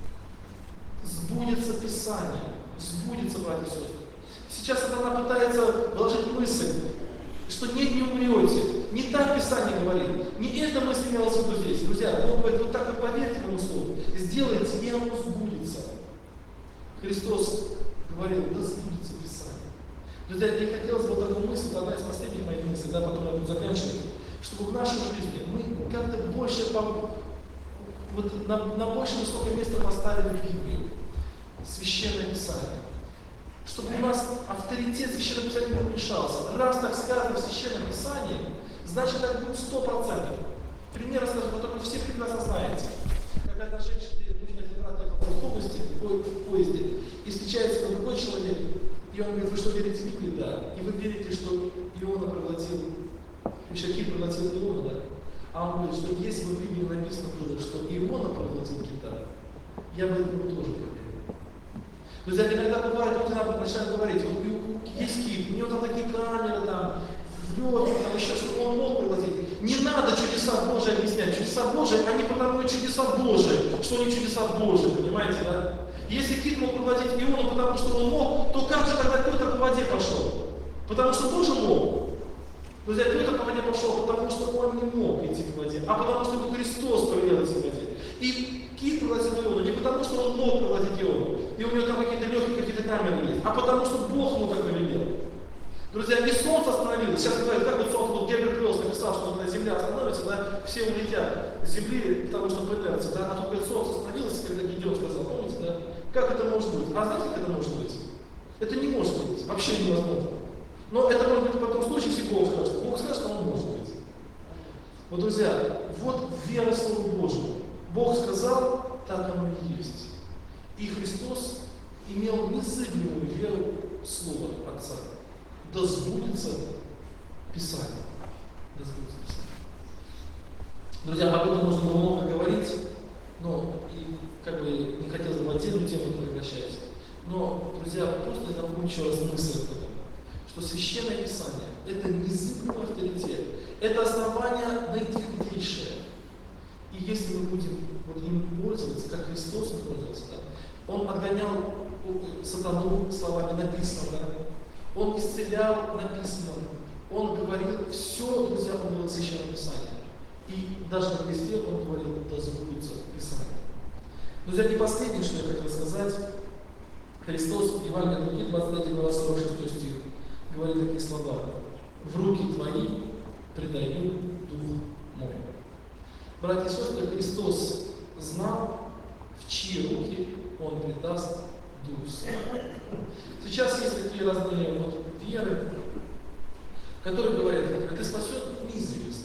Сбудется Писание. Сбудется, братья и сестры. Сейчас она пытается вложить мысль, что нет, не умрете. Не так Писание говорит. Не эта мысль имелась в виду здесь. Друзья, он говорит, вот так вы поверьте этому слову. Сделайте, и оно сбудется. Христос говорил, да сбудется Писание. Друзья, мне хотелось бы такую мысль, это одна из последних моих мыслей, да, потом я буду заканчивать, чтобы в нашей жизни мы как-то больше, вот, на больше высокое место поставили Библию, Священное Писание. Чтобы у нас авторитет Священного Писания не уменьшался. Раз так сказано в Священном Писании, значит так будет 100%. Пример расскажу, который вы все прекрасно знаете. Когда одна женщина в автобусе, в поезде, и встречается другой человек, и он говорит, вы что, верите в Библию? Да. И вы верите, что Иона проглотил, Кит проглотил Иона, да? А он говорит, что если бы в Библии написано было, что Иона проглотил Кита, я бы этому тоже поверил. Друзья, иногда бывает, люди начинают говорить, есть Кит, у него там такие камеры, там, врет, там еще что он мог проглотить. Не надо чудеса Божии объяснять. Чудеса Божии, они потому что чудеса Божии, что они чудеса Божии, понимаете, да? Если Кит мог проглотить Иону, потому что он мог, то как же тогда Петр по воде пошел? Потому что тоже мог. Друзья, Петр по воде пошел, потому что он не мог идти по воде, а потому что его Христос повелел идти по воде. И Кит проглотил Иону не потому, что он мог проглотить Иону, и у него там какие-то легкие, какие-то камеры есть, а потому что Бог ему так повелел. Друзья, и солнце остановилось. Сейчас говорят, как вот солнце, вот Герберт Уэллс написал, что когда Земля остановится, да, все улетят с Земли, потому что пытаются, да, а тут говорит, солнце остановилось, когда Гедеон сказал, помните, да, как это может быть? А знаете, как это может быть? Это не может быть, вообще невозможно. Но это может быть по том случае, если Бог скажет. Бог скажет, что он может быть. Вот, друзья, вот вера в Слово Божие. Бог сказал, так оно и есть. И Христос имел незыблемую веру в Слово Отца. Да сбудется Писание. Да сбудется Писание. Друзья, об этом можно было много говорить, но и как бы не хотелось бы в отдельную тему прекращать. Но, друзья, просто я напомню еще раз мысль, что Священное Писание – это незыблемый авторитет, это основание наитвердейшее. И если мы будем вот им пользоваться, как Христос пользовался, да, Он отгонял сатану словами написано, да, Он исцелял написанным, Он говорил все, друзья, Он говорил в Священном Писании. И даже на кресте Он говорил, да сбудется Писание. Друзья, не последнее, что я хотел сказать, Христос в Евангелии от Луки, 23 глава, 46 стих, говорит такие слова: «В руки твои предаю Дух мой». Братья и сестры, Христос знал, в чьи руки Он предаст Дух Свой. Сейчас есть такие разные веры, которые говорят, ты спасен неизвестно.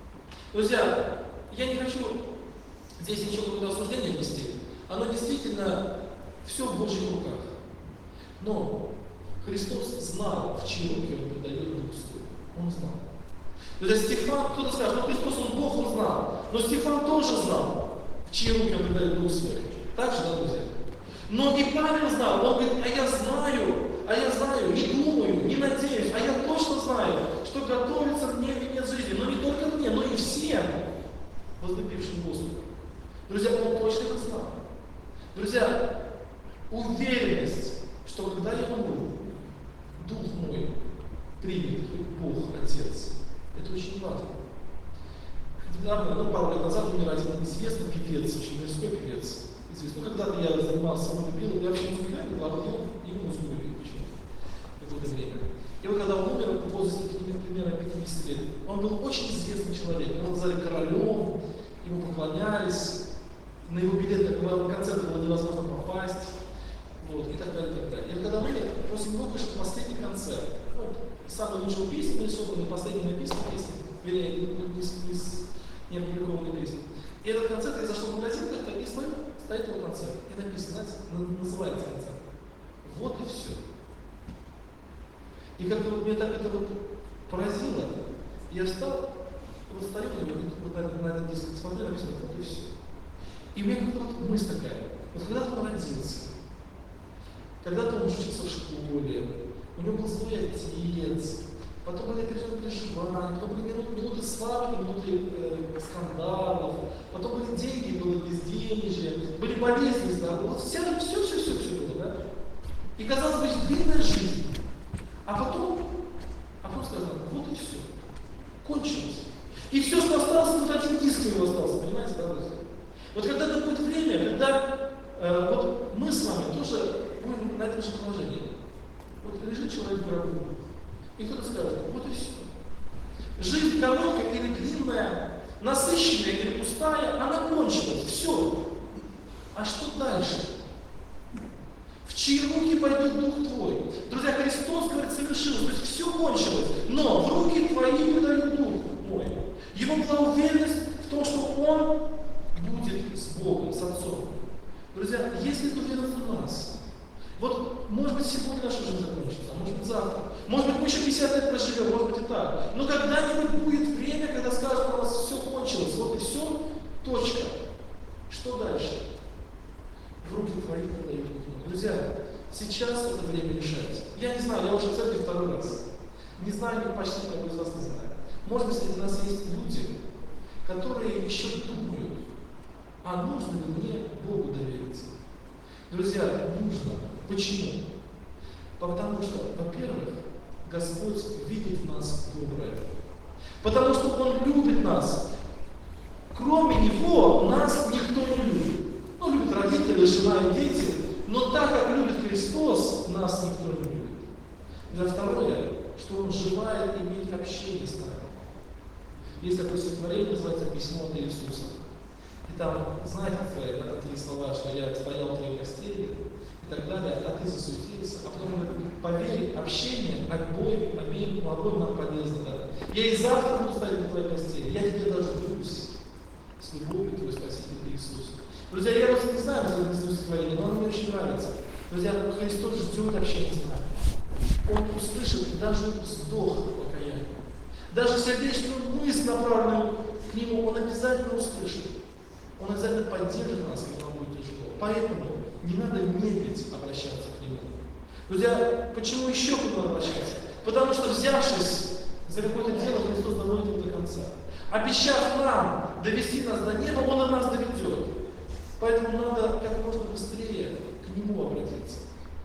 Друзья, я не хочу здесь ничего какого-то осуждения внести. Оно действительно все в Божьих руках. Но Христос знал, в чьи руки Он предает Дух Свой. Он знал. То есть Стефан, кто-то скажет, Христос, Он Бог, Он знал. Но Стефан тоже знал, в в чьи руки он предает дух свой. Так же, да, друзья? Но и Павел знал, он говорит, а я знаю, не думаю, не надеюсь, а я точно знаю, что готовится мне венец жизни. Но не только мне, но и всем возлюбившим Господа. Друзья, он точно это знал. Друзья, уверенность, что когда я умру, Дух мой примет Бог, Отец. Это очень важно. Пару лет назад умер один известный певец, очень мирской певец. Известный. Когда-то я занимался самолюбилом, я вообще музыкальный, владел ему музыку любил почему-то какое-то время. И вот когда он умер в возрасте примерно 50 лет, он был очень известный человек. Его называли королем, ему поклонялись, на его билет на концерт было невозможно попасть, вот, и так далее, и так далее. И когда он умер, после него вышел последний концерт. Самая лучшая песня нарисована, последняя написана песня, вернее, не опубликованная песня. И этот концерт, я зашел в магазин, как-то и смотрю, стоит его концерт. И написано, знаете, называется концерт. Вот и все. И как-то вот меня так это вот поразило. Я встал, вот стою, вот на этот диск смотрю, написано, вот и все. И у меня как-то вот мысль такая, вот когда-то он родился, когда-то он учился в школе, у него был свой отец, потом были переживания, потом были минуты славы, минуты скандалов, потом были деньги, было безденежье, были болезни, да, вот все было, да? И казалось бы, длинная жизнь. А потом сказал, вот и все, кончилось. И все, что осталось, вот один диск его остался, понимаете, да, друзья? Вот когда-то будет время, когда вот мы с вами тоже будем на этом же положении. Вот лежит человек в гробу, и кто-то скажет, вот и все. Жизнь короткая или длинная, насыщенная или пустая, она кончилась, все. А что дальше? В чьи руки пойдет Дух Твой? Друзья, Христос, говорит, совершил, то есть все кончилось, но в руки Твои предает Дух мой. Ему была уверенность в том, что Он будет с Богом, с Отцом. Друзья, если это уверенность в нас, вот, может быть, сегодня наша жизнь закончится, а может быть, завтра. Может быть, мы еще 50 лет проживем, может быть, и так. Но когда-нибудь будет время, когда скажут, у нас все кончилось, вот и все, точка. Что дальше? В руки Твои предают. Друзья, сейчас это время решать. Я не знаю, я уже в церкви второй раз. Не знаю, почти никого из вас не знаю. Может быть, среди нас есть люди, которые еще думают, а нужно ли мне Богу довериться? Друзья, нужно. Почему? Потому что, во-первых, Господь видит в нас доброе. Потому что Он любит нас. Кроме Него нас никто не любит. Ну, любят родители, жена и дети, но так как любит Христос, нас никто не любит. И второе, что Он желает иметь общение с нами. Есть такое стихотворение, называется «Письмо от Иисуса». И там, знаете, такие слова, что я стоял в твоей постели, и так далее, а ты засуетился. А потом он говорит, поверь, общение обоим нам полезно. Да? Я и завтра буду стоять на твоей постели, я тебе даже влюблюсь с любовью твой Спаситель Иисус. Друзья, я просто не знаю, что это стихотворение, но оно мне очень нравится. Друзья, Христос ждет общения с нами. Он услышит даже вздох покаяния. Даже сердечную мысль, направленную к Нему, Он обязательно услышит. Он обязательно поддержит нас, когда нам будет тяжело. Поэтому не надо медлить обращаться к Нему. Друзья, почему еще к Нему обращаться? Потому что, взявшись за какое-то дело, Христос доводит его до конца. Обещав нам довести нас до неба, Он и нас доведет. Поэтому надо как можно быстрее к Нему обратиться,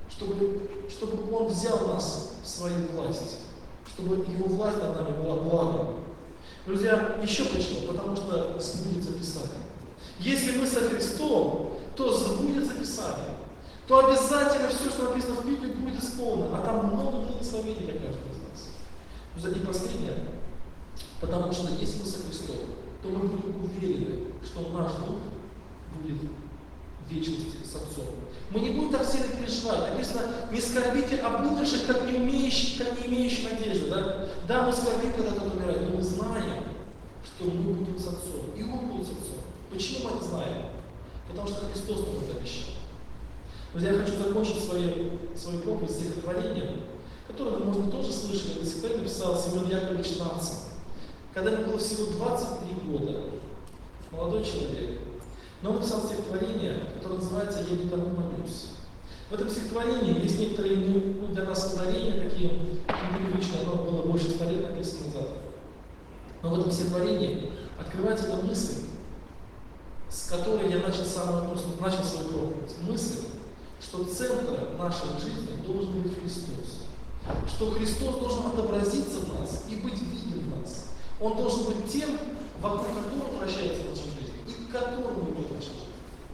чтобы Он взял нас в свою власть, чтобы Его власть над нами была благом. Друзья, еще почему? Потому что сбудется Писание. Если мы со Христом, то сбудется Писание. То обязательно все, что написано в Библии, будет исполнено. А там много благословений для каждого из нас. Друзья, и последнее. Потому что если мы со Христом, то мы будем уверены, что наш Дух будет в вечности с Отцом. Мы не будем так сильно переживать. Написано, не скорбите об умерших, как не имеющих надежды. Да, мы скорбим, когда кто-то умирает, но мы знаем, что мы будем с Отцом. И Он будет с Отцом. Почему мы это знаем? Потому что Христос нам это обещал. Друзья, я хочу закончить свою проповедь стихотворением, которое вы, может быть, тоже слышали. Это стихотворение написал Семен Яковлевич Нацин. Когда ему было всего 23 года, молодой человек, Но он написал стихотворение, которое называется «Я никому молюсь». В этом стихотворении есть некоторые для нас ударения, такие непривычные, оно было больше 100 лет написано назад. Но в этом стихотворении открывается эта мысль, с которой я начал свою проповедь. Мысль, что центром нашей жизни должен быть Христос. Что Христос должен отобразиться в нас и быть виден в нас. Он должен быть тем, вокруг которого вращается наша жизнь, и к которому идет наша жизнь.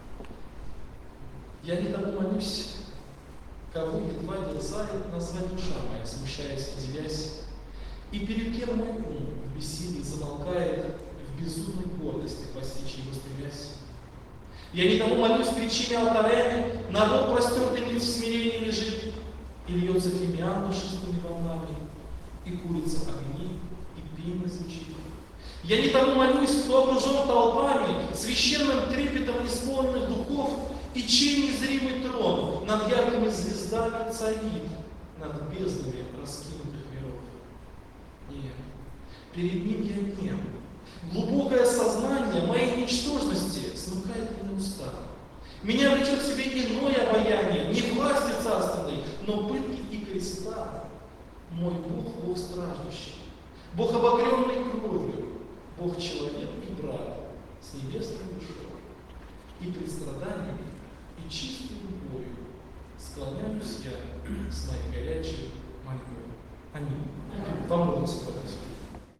Я не тому молюсь, кого едва дерзает назвать душа моя, смущаясь, удивясь. И перед кем мой ум в бессилии замолкает, в безумной гордости постичь его стремясь. Я не тому молюсь перед чьими алтарями, народ простертый ниц в смирении лежит, и льется фимиан душистыми волнами, и курица огни, и пение звучит. Я не тому молюсь, кто окружен толпами, священным трепетом исполненных духов, и чей незримый трон над яркими звездами царит, над безднами раскинутых миров. Нет, перед ним я нем. Глубокое сознание моей ничтожности смыкает мне уста. Меня влечет к себе иное обаяние, не власти царственной, но пытки и креста. Мой Бог, Бог страждущий, Бог обогренный кровью, Бог человек и брат с небесной душой. И пред страданиями, и чистой любовью склоняюсь я с моей горячей мольбой. Аминь. Помолимся, пожалуйста.